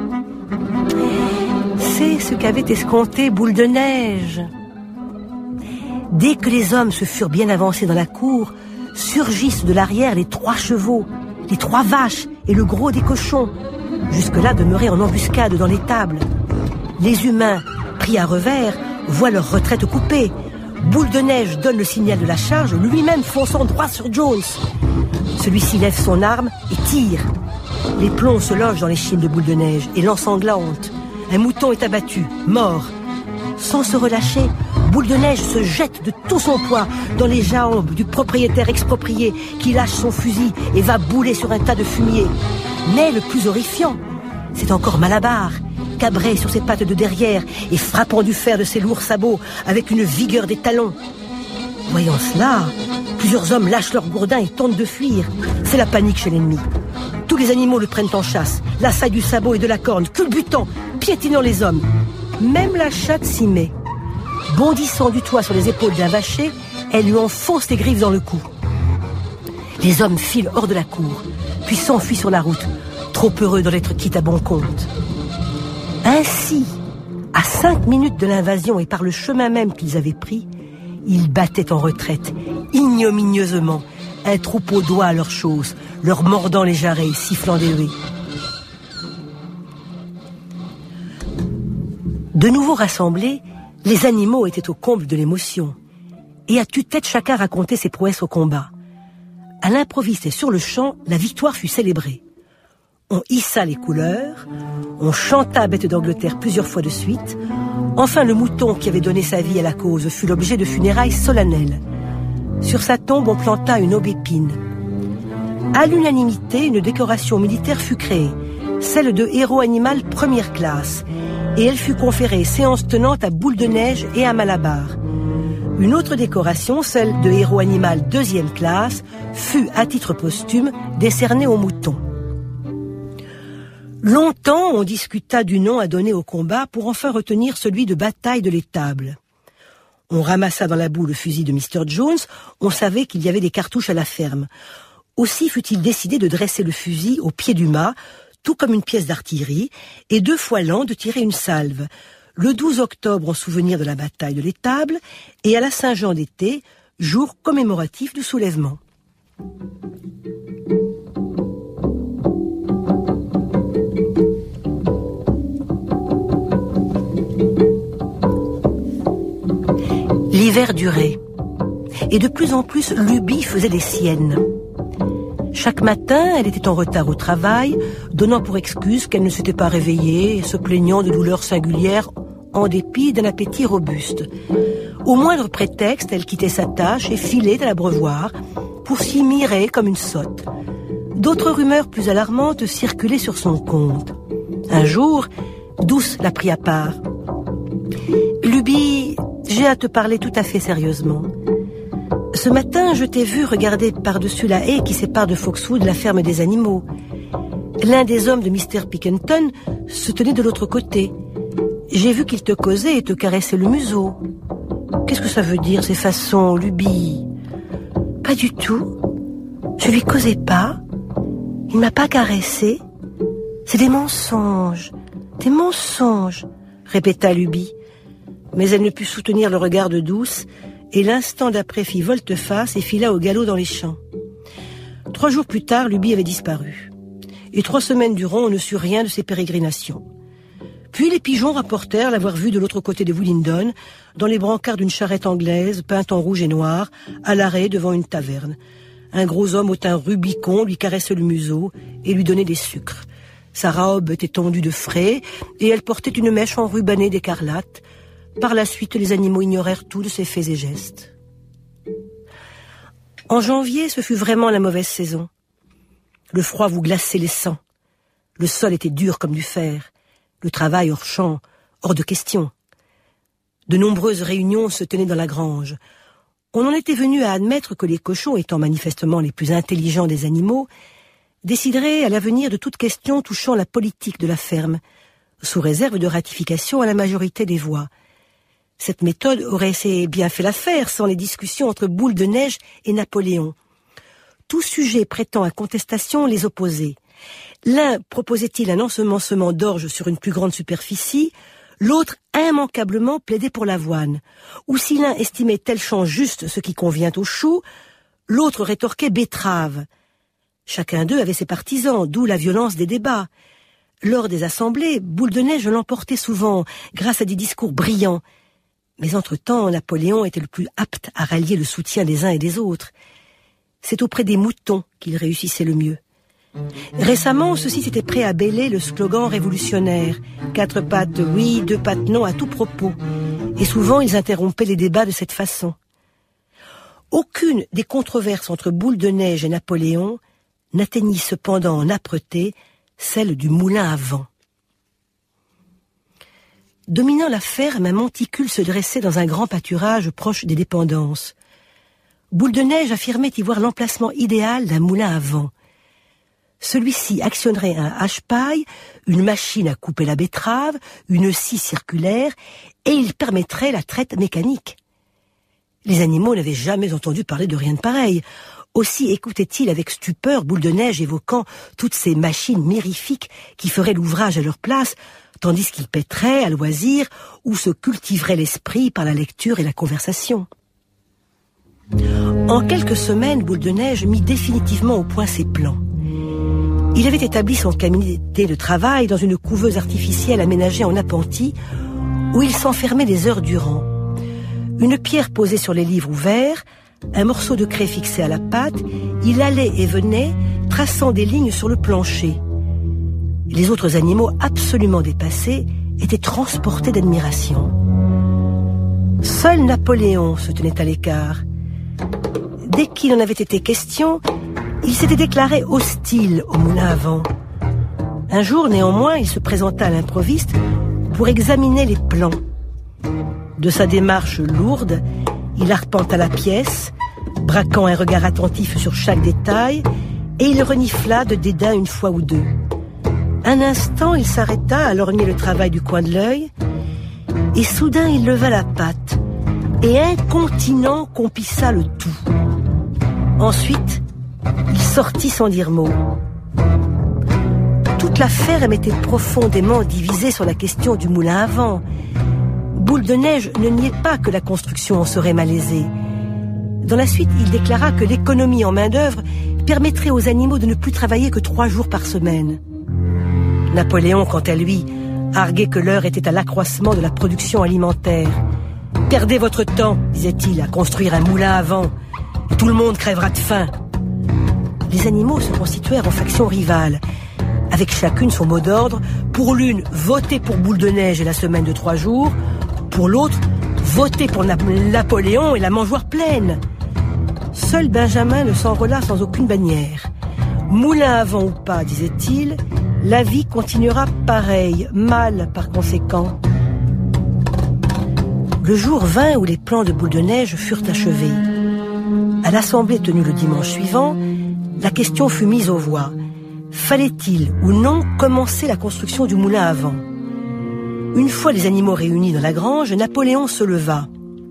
C'est ce qu'avait escompté Boule de Neige. Dès que les hommes se furent bien avancés dans la cour, surgissent de l'arrière les trois chevaux, les trois vaches et le gros des cochons, jusque-là demeurés en embuscade dans l'étable. Les humains, pris à revers, voient leur retraite coupée. Boule de Neige donne le signal de la charge, lui-même fonçant droit sur Jones. Celui-ci lève son arme et tire. Les plombs se logent dans l'échine de Boule de Neige et l'ensanglantent. Un mouton est abattu, mort. Sans se relâcher, Boule de Neige se jette de tout son poids dans les jambes du propriétaire exproprié qui lâche son fusil et va bouler sur un tas de fumier. Mais le plus horrifiant, c'est encore Malabar, cabré sur ses pattes de derrière et frappant du fer de ses lourds sabots avec une vigueur des talons. Voyant cela, plusieurs hommes lâchent leurs gourdins et tentent de fuir. C'est la panique chez l'ennemi. Tous les animaux le prennent en chasse, l'assaille du sabot et de la corne, culbutant, piétinant les hommes. Même la chatte s'y met. Bondissant du toit sur les épaules d'un vacher, elle lui enfonce les griffes dans le cou. Les hommes filent hors de la cour, puis s'enfuient sur la route, trop heureux d'en être quitte à bon compte. Ainsi, à cinq minutes de l'invasion et par le chemin même qu'ils avaient pris, ils battaient en retraite, ignominieusement, un troupeau d'oies à leurs chausses, leur mordant les jarrets, sifflant des huées. De nouveau rassemblés, les animaux étaient au comble de l'émotion. Et à tue-tête, chacun racontait ses prouesses au combat. À l'improviste et sur le champ, la victoire fut célébrée. On hissa les couleurs, on chanta Bête d'Angleterre plusieurs fois de suite. Enfin, le mouton qui avait donné sa vie à la cause fut l'objet de funérailles solennelles. Sur sa tombe, on planta une aubépine. À l'unanimité, une décoration militaire fut créée, celle de héros animal première classe, et elle fut conférée séance tenante à Boule de Neige et à Malabar. Une autre décoration, celle de héros animal deuxième classe, fut, à titre posthume, décernée aux moutons. Longtemps, on discuta du nom à donner au combat pour enfin retenir celui de bataille de l'étable. On ramassa dans la boue le fusil de mister Jones, on savait qu'il y avait des cartouches à la ferme. Aussi fut-il décidé de dresser le fusil au pied du mât, tout comme une pièce d'artillerie, et deux fois l'an de tirer une salve, le douze octobre en souvenir de la bataille de l'étable, et à la Saint-Jean d'été, jour commémoratif du soulèvement. L'hiver durait, et de plus en plus Lubie faisait les siennes. Chaque matin, elle était en retard au travail, donnant pour excuse qu'elle ne s'était pas réveillée et se plaignant de douleurs singulières en dépit d'un appétit robuste. Au moindre prétexte, elle quittait sa tâche et filait à l'abreuvoir pour s'y mirer comme une sotte. D'autres rumeurs plus alarmantes circulaient sur son compte. Un jour, Douce l'a pris à part. « Luby, j'ai à te parler tout à fait sérieusement. Ce matin, je t'ai vu regarder par-dessus la haie qui sépare de Foxwood la ferme des animaux. L'un des hommes de mister Pickenton se tenait de l'autre côté. J'ai vu qu'il te causait et te caressait le museau. Qu'est-ce que ça veut dire, ces façons, Luby ? Pas du tout. Je lui causais pas. Il m'a pas caressé. C'est des mensonges, des mensonges, répéta Luby. Mais elle ne put soutenir le regard de Douce et l'instant d'après fit volte-face et fila au galop dans les champs. Trois jours plus tard, Luby avait disparu. Et trois semaines durant, on ne sut rien de ses pérégrinations. Puis les pigeons rapportèrent l'avoir vue de l'autre côté de Willingdon, dans les brancards d'une charrette anglaise peinte en rouge et noir, à l'arrêt devant une taverne. Un gros homme au teint rubicond lui caressait le museau et lui donnait des sucres. Sa robe était tendue de frais et elle portait une mèche enrubannée d'écarlate. Par la suite, les animaux ignorèrent tout de ses faits et gestes. En janvier, ce fut vraiment la mauvaise saison. Le froid vous glaçait les sangs. Le sol était dur comme du fer. Le travail hors champ, hors de question. De nombreuses réunions se tenaient dans la grange. On en était venu à admettre que les cochons, étant manifestement les plus intelligents des animaux, décideraient à l'avenir de toute question touchant la politique de la ferme, sous réserve de ratification à la majorité des voix. Cette méthode aurait assez bien fait l'affaire sans les discussions entre Boule de Neige et Napoléon. Tout sujet prêtant à contestation les opposait. L'un proposait-il un ensemencement d'orge sur une plus grande superficie, l'autre immanquablement plaidait pour l'avoine. Ou si l'un estimait tel champ juste ce qui convient aux choux, l'autre rétorquait betterave. Chacun d'eux avait ses partisans, d'où la violence des débats. Lors des assemblées, Boule de Neige l'emportait souvent, grâce à des discours brillants. Mais entre-temps, Napoléon était le plus apte à rallier le soutien des uns et des autres. C'est auprès des moutons qu'il réussissait le mieux. Récemment, ceux-ci s'étaient prêts à bêler le slogan révolutionnaire « Quatre pattes oui, deux pattes non » à tout propos. Et souvent, ils interrompaient les débats de cette façon. Aucune des controverses entre Boule de Neige et Napoléon n'atteignit cependant en âpreté celle du moulin à vent. Dominant la ferme, un monticule se dressait dans un grand pâturage proche des dépendances. Boule de Neige affirmait y voir l'emplacement idéal d'un moulin à vent. Celui-ci actionnerait un hache-paille, une machine à couper la betterave, une scie circulaire, et il permettrait la traite mécanique. Les animaux n'avaient jamais entendu parler de rien de pareil. Aussi écoutaient-ils avec stupeur Boule de Neige évoquant toutes ces machines mirifiques qui feraient l'ouvrage à leur place, tandis qu'ils pèteraient à loisir ou se cultiveraient l'esprit par la lecture et la conversation. En quelques semaines, Boule de Neige mit définitivement au point ses plans. Il avait établi son cabinet de travail dans une couveuse artificielle aménagée en appentis, où il s'enfermait des heures durant. Une pierre posée sur les livres ouverts, un morceau de craie fixé à la pâte, il allait et venait, traçant des lignes sur le plancher. Les autres animaux, absolument dépassés, étaient transportés d'admiration. Seul Napoléon se tenait à l'écart. Dès qu'il en avait été question, il s'était déclaré hostile au moulin à vent. Un jour, néanmoins, il se présenta à l'improviste pour examiner les plans. De sa démarche lourde, il arpenta la pièce, braquant un regard attentif sur chaque détail, et il renifla de dédain une fois ou deux. Un instant, il s'arrêta à lorgner le travail du coin de l'œil, et soudain il leva la patte, et incontinent compissa le tout. Ensuite, il sortit sans dire mot. Toute la ferme était profondément divisée sur la question du moulin à vent. Boule de Neige ne niait pas que la construction en serait malaisée. Dans la suite, il déclara que l'économie en main-d'œuvre permettrait aux animaux de ne plus travailler que trois jours par semaine. Napoléon, quant à lui, arguait que l'heure était à l'accroissement de la production alimentaire. « Perdez votre temps, disait-il, à construire un moulin à vent, et tout le monde crèvera de faim. » Les animaux se constituèrent en factions rivales, avec chacune son mot d'ordre. Pour l'une, voter pour Boule de Neige et la semaine de trois jours. Pour l'autre, voter pour Napoléon et la mangeoire pleine. seul Benjamin ne s'enrôla sans aucune bannière. Moulin à vent ou pas, disait-il, la vie continuera pareil, mal par conséquent. Le jour vint où les plans de Boule de Neige furent achevés. À l'assemblée tenue le dimanche suivant, la question fut mise aux voix. Fallait-il ou non commencer la construction du moulin à vent ? Une fois les animaux réunis dans la grange, Napoléon se leva.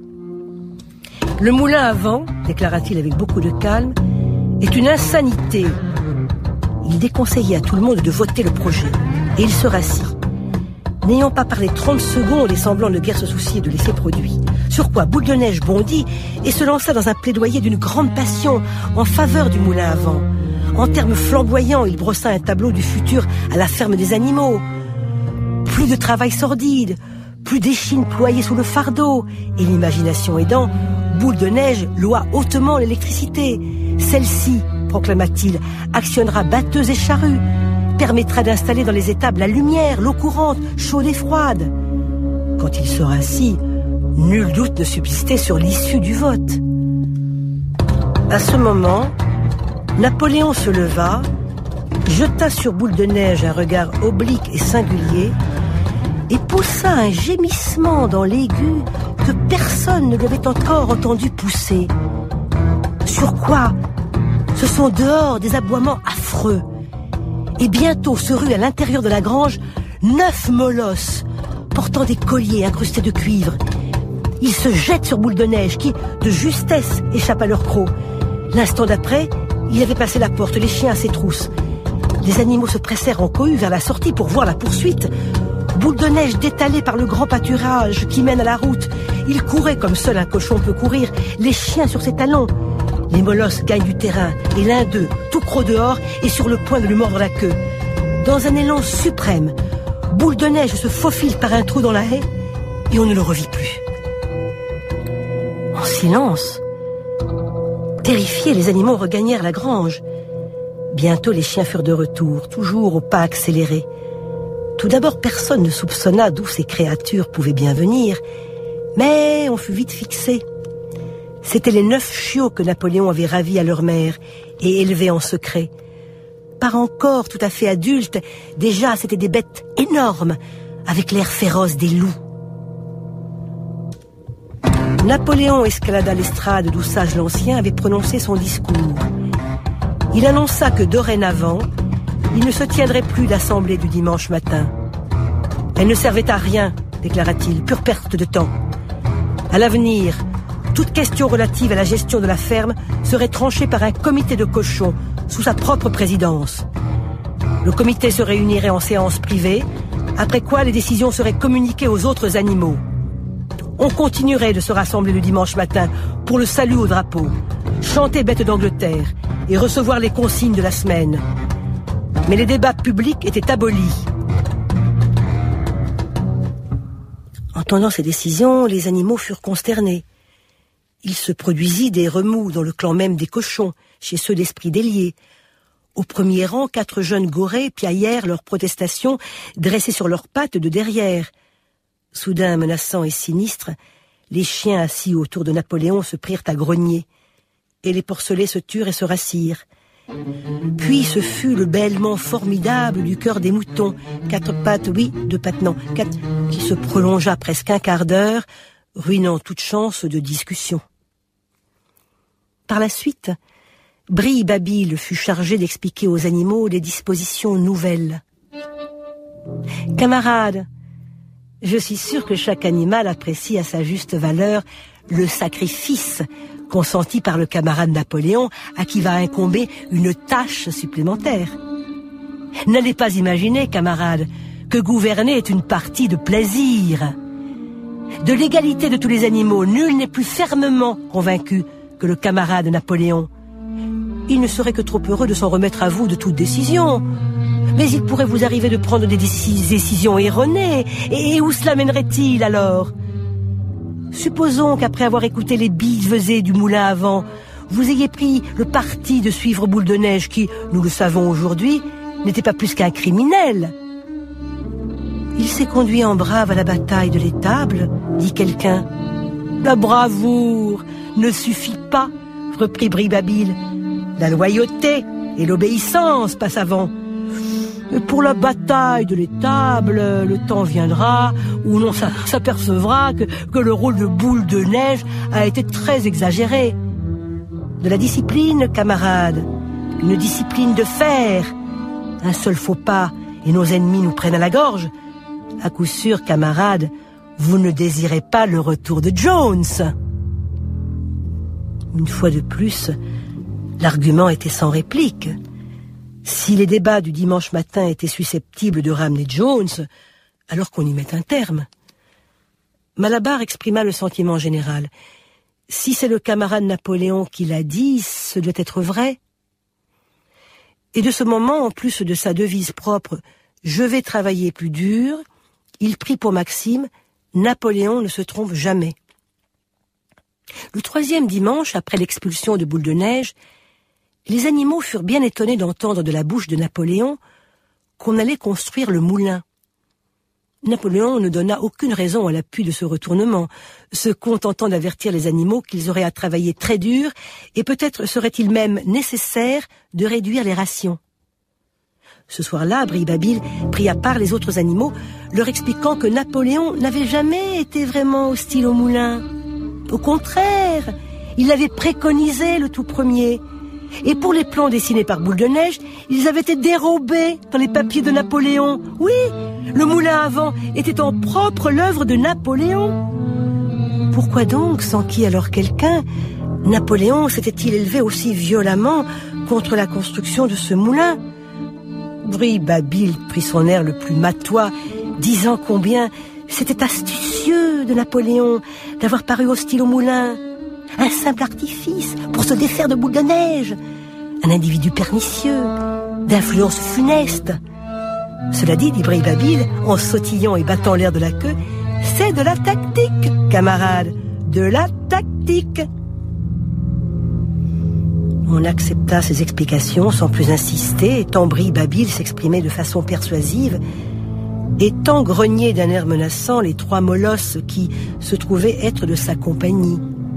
« Le moulin à vent, déclara-t-il avec beaucoup de calme, est une insanité. » Il déconseillait à tout le monde de voter le projet, et il se rassit. N'ayant pas parlé trente secondes et semblant de guère se soucier de l'essai produit, sur quoi Boule de Neige bondit et se lança dans un plaidoyer d'une grande passion en faveur du moulin à vent. En termes flamboyants, il brossa un tableau du futur à la ferme des animaux. Plus de travail sordide, plus d'échine ployée sous le fardeau, et l'imagination aidant, Boule de Neige loua hautement l'électricité. Celle-ci, proclama-t-il, actionnera batteuses et charrues, permettra d'installer dans les étables la lumière, l'eau courante, chaude et froide. Quand il se rassit, nul doute ne subsistait sur l'issue du vote. À ce moment, Napoléon se leva, jeta sur Boule de Neige un regard oblique et singulier, et poussa un gémissement dans l'aigu que personne ne lui avait encore entendu pousser. Sur quoi, ce sont dehors des aboiements affreux. Et bientôt se ruent à l'intérieur de la grange neuf molosses, portant des colliers incrustés de cuivre. Ils se jettent sur Boule de Neige qui, de justesse, échappe à leur croc. L'instant d'après, il avait passé la porte, les chiens à ses trousses. Les animaux se pressèrent en cohue vers la sortie pour voir la poursuite. Boule de Neige détalé par le grand pâturage qui mène à la route. Il courait comme seul un cochon peut courir, les chiens sur ses talons. Les molosses gagnent du terrain, et l'un d'eux, tout croc dehors, est sur le point de lui mordre la queue. Dans un élan suprême, Boule de Neige se faufile par un trou dans la haie, et on ne le revit plus. En silence, terrifiés, les animaux regagnèrent la grange. Bientôt les chiens furent de retour, toujours au pas accéléré. Tout d'abord, personne ne soupçonna d'où ces créatures pouvaient bien venir, mais on fut vite fixé. C'étaient les neuf chiots que Napoléon avait ravis à leur mère et élevés en secret. Pas encore tout à fait adultes, déjà c'étaient des bêtes énormes, avec l'air féroce des loups. Napoléon escalada l'estrade d'où Sage l'Ancien avait prononcé son discours. Il annonça que dorénavant, il ne se tiendrait plus l'assemblée du dimanche matin. Elle ne servait à rien, déclara-t-il, pure perte de temps. À l'avenir, toute question relative à la gestion de la ferme serait tranchée par un comité de cochons sous sa propre présidence. Le comité se réunirait en séance privée, après quoi les décisions seraient communiquées aux autres animaux. On continuerait de se rassembler le dimanche matin pour le salut au drapeau, chanter Bête d'Angleterre et recevoir les consignes de la semaine. Mais les débats publics étaient abolis. Entendant ces décisions, les animaux furent consternés. Il se produisit des remous dans le clan même des cochons, chez ceux d'Esprit délié. Au premier rang, quatre jeunes gorées piaillèrent leurs protestations, dressés sur leurs pattes de derrière. Soudain, menaçants et sinistres, les chiens assis autour de Napoléon se prirent à grogner, et les porcelets se turent et se rassirent. Puis ce fut le bêlement formidable du cœur des moutons, quatre pattes, oui, deux pattes, non, quatre, qui se prolongea presque un quart d'heure, ruinant toute chance de discussion. Par la suite, Brille-Babil fut chargé d'expliquer aux animaux les dispositions nouvelles. « Camarades, je suis sûr que chaque animal apprécie à sa juste valeur le sacrifice consenti par le camarade Napoléon à qui va incomber une tâche supplémentaire. N'allez pas imaginer, camarades, que gouverner est une partie de plaisir. De l'égalité de tous les animaux, nul n'est plus fermement convaincu que le camarade Napoléon. Il ne serait que trop heureux de s'en remettre à vous de toute décision. Mais il pourrait vous arriver de prendre des décisions erronées. Et où cela mènerait-il alors ? Supposons qu'après avoir écouté les billevesées du moulin à vent, vous ayez pris le parti de suivre Boule de Neige qui, nous le savons aujourd'hui, n'était pas plus qu'un criminel. Il s'est conduit en brave à la bataille de l'étable, dit quelqu'un. La bravoure ne suffit pas reprit Bribabile. La loyauté et l'obéissance passent avant. Mais pour la bataille de l'étable, le temps viendra où l'on s'apercevra que, que le rôle de boule de neige a été très exagéré. De la discipline, camarades, une discipline de fer. Un seul faux pas et nos ennemis nous prennent à la gorge. À coup sûr, camarades, vous ne désirez pas le retour de Jones. Une fois de plus, l'argument était sans réplique. Si les débats du dimanche matin étaient susceptibles de ramener Jones, alors qu'on y mette un terme. Malabar exprima le sentiment général. Si c'est le camarade Napoléon qui l'a dit, ce doit être vrai. Et de ce moment, en plus de sa devise propre « Je vais travailler plus dur », il prit pour maxime « Napoléon ne se trompe jamais ». Le troisième dimanche, après l'expulsion de Boule de Neige, les animaux furent bien étonnés d'entendre de la bouche de Napoléon qu'on allait construire le moulin. Napoléon ne donna aucune raison à l'appui de ce retournement, se contentant d'avertir les animaux qu'ils auraient à travailler très dur et peut-être serait-il même nécessaire de réduire les rations. Ce soir-là, Bribabile prit à part les autres animaux, leur expliquant que Napoléon n'avait jamais été vraiment hostile au moulin. Au contraire, il l'avait préconisé le tout premier. Et pour les plans dessinés par Boule de Neige, ils avaient été dérobés dans les papiers de Napoléon. Oui, le moulin à vent était en propre l'œuvre de Napoléon. Pourquoi donc, s'enquit alors quelqu'un, Napoléon s'était-il élevé aussi violemment contre la construction de ce moulin? Bribabile prit son air le plus matois, disant combien c'était astucieux de Napoléon d'avoir paru hostile au moulin. Un simple artifice pour se défaire de Boule de Neige. Un individu pernicieux, d'influence funeste. Cela dit, dit Bribabile, en sautillant et battant l'air de la queue, c'est de la tactique, camarade, de la tactique. On accepta ces explications sans plus insister, tant Bribabile s'exprimait de façon persuasive, et tant grognaient d'un air menaçant les trois molosses qui se trouvaient être de sa compagnie.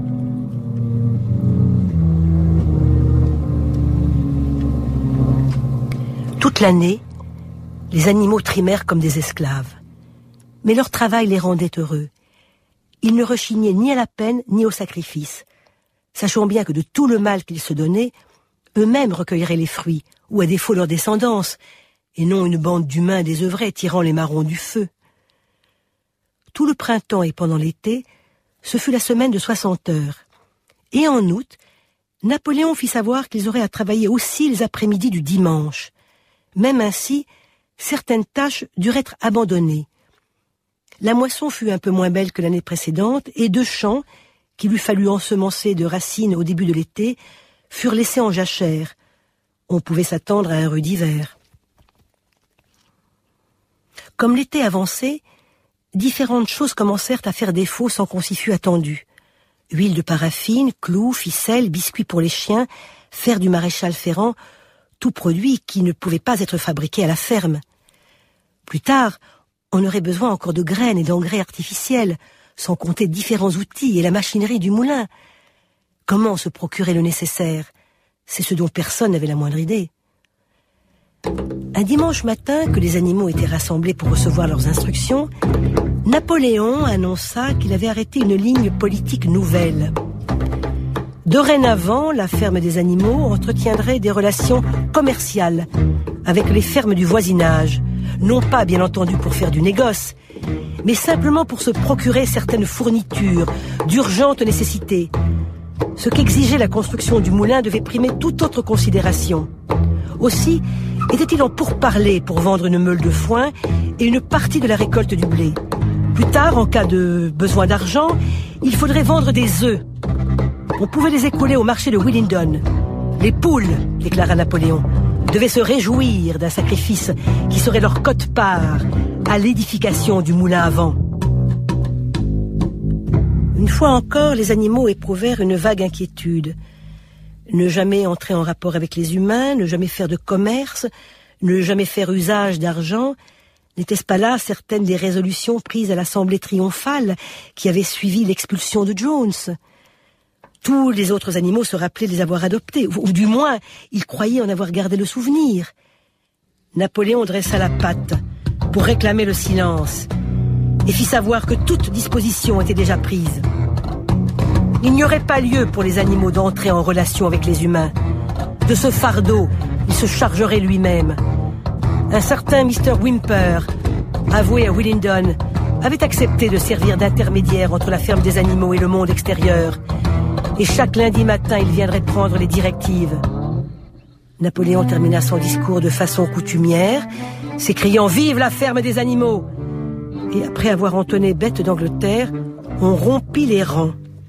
Toute l'année, les animaux trimèrent comme des esclaves. Mais leur travail les rendait heureux. Ils ne rechignaient ni à la peine ni au sacrifice, sachant bien que de tout le mal qu'ils se donnaient, eux-mêmes recueilleraient les fruits, ou à défaut leur descendance, et non une bande d'humains désœuvrés tirant les marrons du feu. Tout le printemps et pendant l'été, ce fut la semaine de soixante heures. Et en août, Napoléon fit savoir qu'ils auraient à travailler aussi les après-midi du dimanche. Même ainsi, certaines tâches durent être abandonnées. La moisson fut un peu moins belle que l'année précédente, et deux champs, qu'il eût fallu ensemencer de racines au début de l'été, furent laissés en jachère. On pouvait s'attendre à un rude hiver. Comme l'été avançait, différentes choses commencèrent à faire défaut sans qu'on s'y fût attendu. Huile de paraffine, clous, ficelles, biscuits pour les chiens, fer du maréchal Ferrand, tout produit qui ne pouvait pas être fabriqué à la ferme. Plus tard, on aurait besoin encore de graines et d'engrais artificiels, sans compter différents outils et la machinerie du moulin. Comment se procurer le nécessaire? C'est ce dont personne n'avait la moindre idée. Un dimanche matin, que les animaux étaient rassemblés pour recevoir leurs instructions, Napoléon annonça qu'il avait arrêté une ligne politique nouvelle. Dorénavant, la ferme des animaux entretiendrait des relations commerciales avec les fermes du voisinage, non pas bien entendu pour faire du négoce, mais simplement pour se procurer certaines fournitures d'urgente nécessité. Ce qu'exigeait la construction du moulin devait primer toute autre considération. Aussi, était-il en pourparlers pour vendre une meule de foin et une partie de la récolte du blé. Plus tard, en cas de besoin d'argent, il faudrait vendre des œufs. On pouvait les écouler au marché de Willingdon. Les poules, déclara Napoléon, devaient se réjouir d'un sacrifice qui serait leur quote-part à l'édification du moulin à vent. Une fois encore, les animaux éprouvèrent une vague inquiétude. Ne jamais entrer en rapport avec les humains, ne jamais faire de commerce, ne jamais faire usage d'argent, n'était-ce pas là certaines des résolutions prises à l'Assemblée triomphale qui avait suivi l'expulsion de Jones? Tout Tous les autres animaux se rappelaient les avoir adoptés, ou, ou du moins, ils croyaient en avoir gardé le souvenir. Napoléon dressa la patte pour réclamer le silence et fit savoir que toute disposition était déjà prise. Il n'y aurait pas lieu pour les animaux d'entrer en relation avec les humains. De ce fardeau, il se chargerait lui-même. Un certain mister Whymper, avoué à Willingdon, avait accepté de servir d'intermédiaire entre la ferme des animaux et le monde extérieur. Et chaque lundi matin, il viendrait prendre les directives. Napoléon termina son discours de façon coutumière, s'écriant « Vive la ferme des animaux !» Et après avoir entonné « Bête d'Angleterre », on rompit les rangs.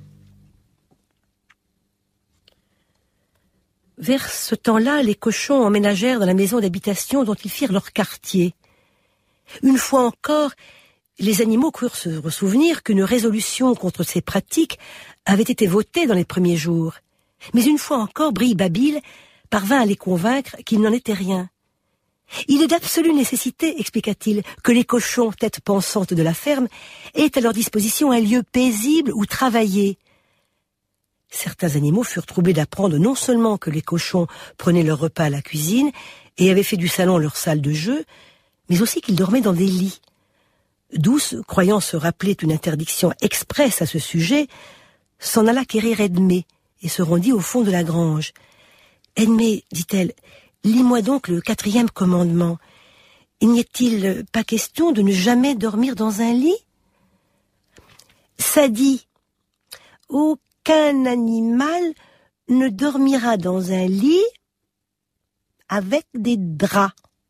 Vers ce temps-là, les cochons emménagèrent dans la maison d'habitation dont ils firent leur quartier. Une fois encore, les animaux crurent se ressouvenir qu'une résolution contre ces pratiques avait été votée dans les premiers jours. Mais une fois encore, Brille-Babil parvint à les convaincre qu'il n'en était rien. Il est d'absolue nécessité, expliqua-t-il, que les cochons, têtes pensantes de la ferme, aient à leur disposition un lieu paisible où travailler. Certains animaux furent troublés d'apprendre non seulement que les cochons prenaient leur repas à la cuisine et avaient fait du salon leur salle de jeu, mais aussi qu'ils dormaient dans des lits. Douce, croyant se rappeler une interdiction expresse à ce sujet, s'en alla quérir Edmé et se rendit au fond de la grange. « Edmé, dit-elle, lis-moi donc le quatrième commandement. Il n'y est-il pas question de ne jamais dormir dans un lit ?» Ça dit « Aucun animal ne dormira dans un lit avec des draps. »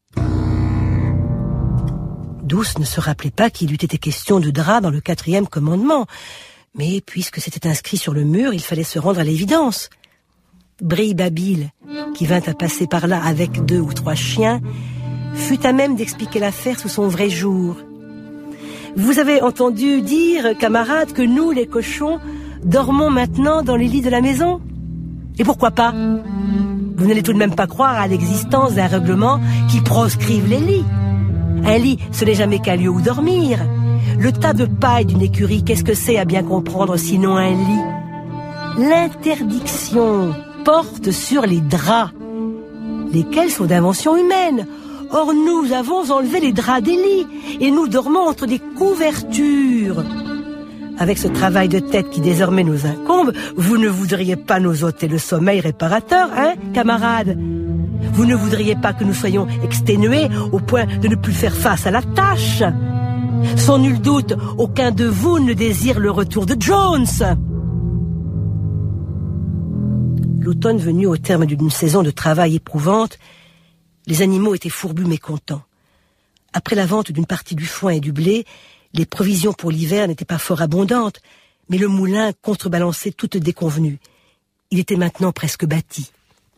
Douce ne se rappelait pas qu'il eût été question de draps dans le quatrième commandement, mais puisque c'était inscrit sur le mur, il fallait se rendre à l'évidence. Brille-Babil, qui vint à passer par là avec deux ou trois chiens, fut à même d'expliquer l'affaire sous son vrai jour. « Vous avez entendu dire, camarades, que nous, les cochons, dormons maintenant dans les lits de la maison ? Et pourquoi pas ? Vous n'allez tout de même pas croire à l'existence d'un règlement qui proscrive les lits. Un lit, ce n'est jamais qu'un lieu où dormir. Le tas de paille d'une écurie, qu'est-ce que c'est à bien comprendre sinon un lit ? L'interdiction porte sur les draps, lesquels sont d'invention humaine. Or, nous avons enlevé les draps des lits et nous dormons entre des couvertures. Avec ce travail de tête qui désormais nous incombe, vous ne voudriez pas nous ôter le sommeil réparateur, hein, camarades ? Vous ne voudriez pas que nous soyons exténués au point de ne plus faire face à la tâche ? Sans nul doute, aucun de vous ne désire le retour de Jones. L'automne venu au terme d'une saison de travail éprouvante, les animaux étaient fourbus mécontents. Après la vente d'une partie du foin et du blé, les provisions pour l'hiver n'étaient pas fort abondantes, mais le moulin contrebalançait toute déconvenue. Il était maintenant presque bâti.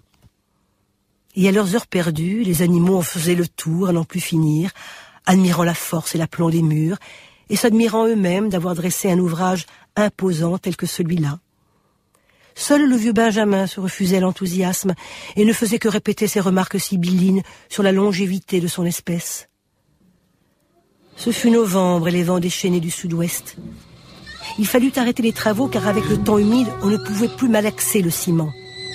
Et à leurs heures perdues, les animaux en faisaient le tour à n'en plus finir, admirant la force et l'aplomb des murs, et s'admirant eux-mêmes d'avoir dressé un ouvrage imposant tel que celui-là. Seul le vieux Benjamin se refusait l'enthousiasme et ne faisait que répéter ses remarques sibyllines sur la longévité de son espèce. Ce fut novembre et les vents déchaînés du sud-ouest. Il fallut arrêter les travaux car avec le temps humide, on ne pouvait plus malaxer le ciment.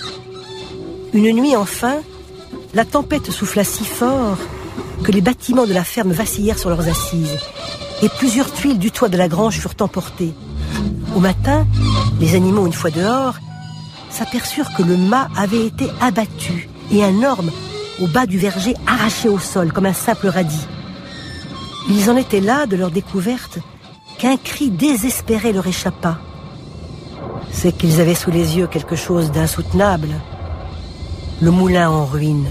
Une nuit enfin, la tempête souffla si fort que les bâtiments de la ferme vacillèrent sur leurs assises et plusieurs tuiles du toit de la grange furent emportées. Au matin, les animaux, une fois dehors, s'aperçurent que le mât avait été abattu et un orme au bas du verger arraché au sol comme un simple radis. Ils en étaient là de leur découverte qu'un cri désespéré leur échappa. C'est qu'ils avaient sous les yeux quelque chose d'insoutenable. Le moulin en ruine.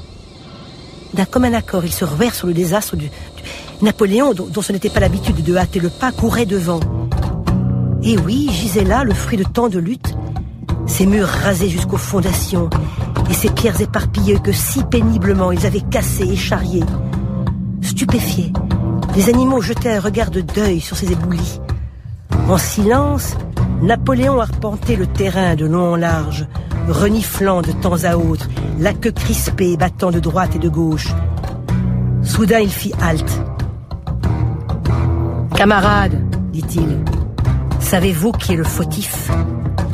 D'un commun accord, ils se ruèrent sur le désastre du, du Napoléon, dont, dont ce n'était pas l'habitude de hâter le pas, courait devant. Et oui, gisait là le fruit de tant de luttes, ces murs rasés jusqu'aux fondations, et ces pierres éparpillées que si péniblement ils avaient cassées et charriées. Stupéfiés, les animaux jetaient un regard de deuil sur ces éboulis. En silence, Napoléon arpentait le terrain de long en large, reniflant de temps à autre, la queue crispée battant de droite et de gauche. Soudain, il fit halte. « Camarades, dit-il, savez-vous qui est le fautif ?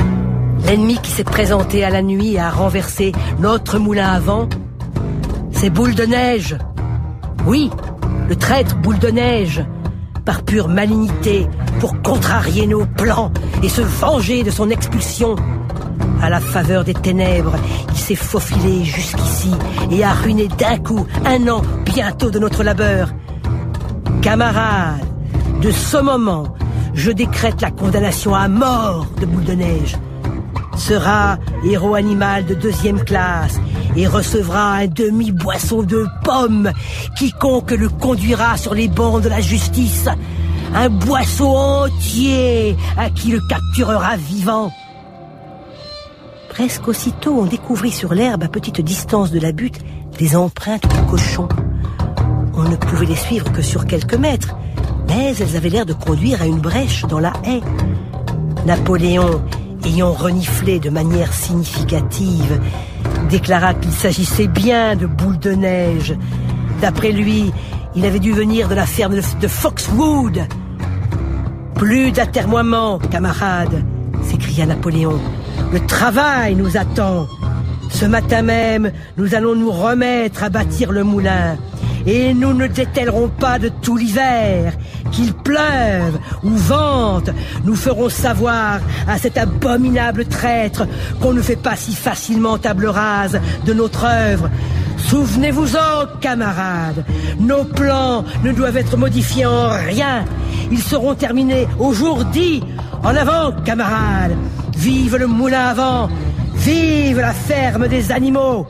L'ennemi qui s'est présenté à la nuit et a renversé notre moulin à vent, c'est Boule de Neige. Oui, le traître Boule de Neige, par pure malignité, pour contrarier nos plans et se venger de son expulsion. À la faveur des ténèbres, il s'est faufilé jusqu'ici et a ruiné d'un coup un an bientôt de notre labeur. Camarades, de ce moment, je décrète la condamnation à mort de Boule de Neige. Sera héros animal de deuxième classe et recevra un demi-boisseau de pommes quiconque le conduira sur les bancs de la justice. Un boisseau entier à qui le capturera vivant. Presque aussitôt, on découvrit sur l'herbe à petite distance de la butte des empreintes de cochons. On ne pouvait les suivre que sur quelques mètres, mais elles avaient l'air de conduire à une brèche dans la haie. Napoléon, ayant reniflé de manière significative, déclara qu'il s'agissait bien de Boule de Neige. D'après lui, il avait dû venir de la ferme de Foxwood. « Plus d'atermoiements, camarades !» s'écria Napoléon. « Le travail nous attend. Ce matin même, nous allons nous remettre à bâtir le moulin. Et nous ne détellerons pas de tout l'hiver. Qu'il pleuve ou vente, nous ferons savoir à cet abominable traître qu'on ne fait pas si facilement table rase de notre œuvre. Souvenez-vous-en, camarades, nos plans ne doivent être modifiés en rien. Ils seront terminés au jour dit. En avant, camarades! Vive le moulin à vent! Vive la ferme des animaux!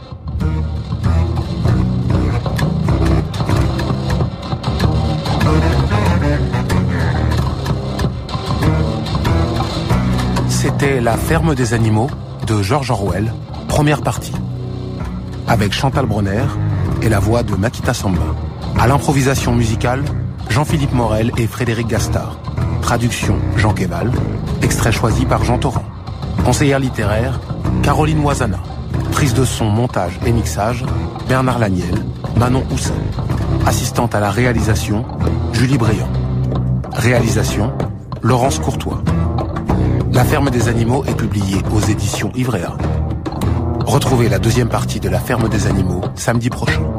C'était La ferme des animaux de George Orwell, première partie, avec Chantal Bronner et la voix de Makita Samba. À l'improvisation musicale, Jean-Philippe Morel et Frédéric Gastard. Traduction Jean Quéval. Extrait choisi par Jean Torrent. Conseillère littéraire, Caroline Moisana. Prise de son, montage et mixage, Bernard Laniel, Manon Houssin. Assistante à la réalisation, Julie Briand. Réalisation, Laurence Courtois. La ferme des animaux est publiée aux éditions Ivrea. Retrouvez la deuxième partie de La ferme des animaux samedi prochain.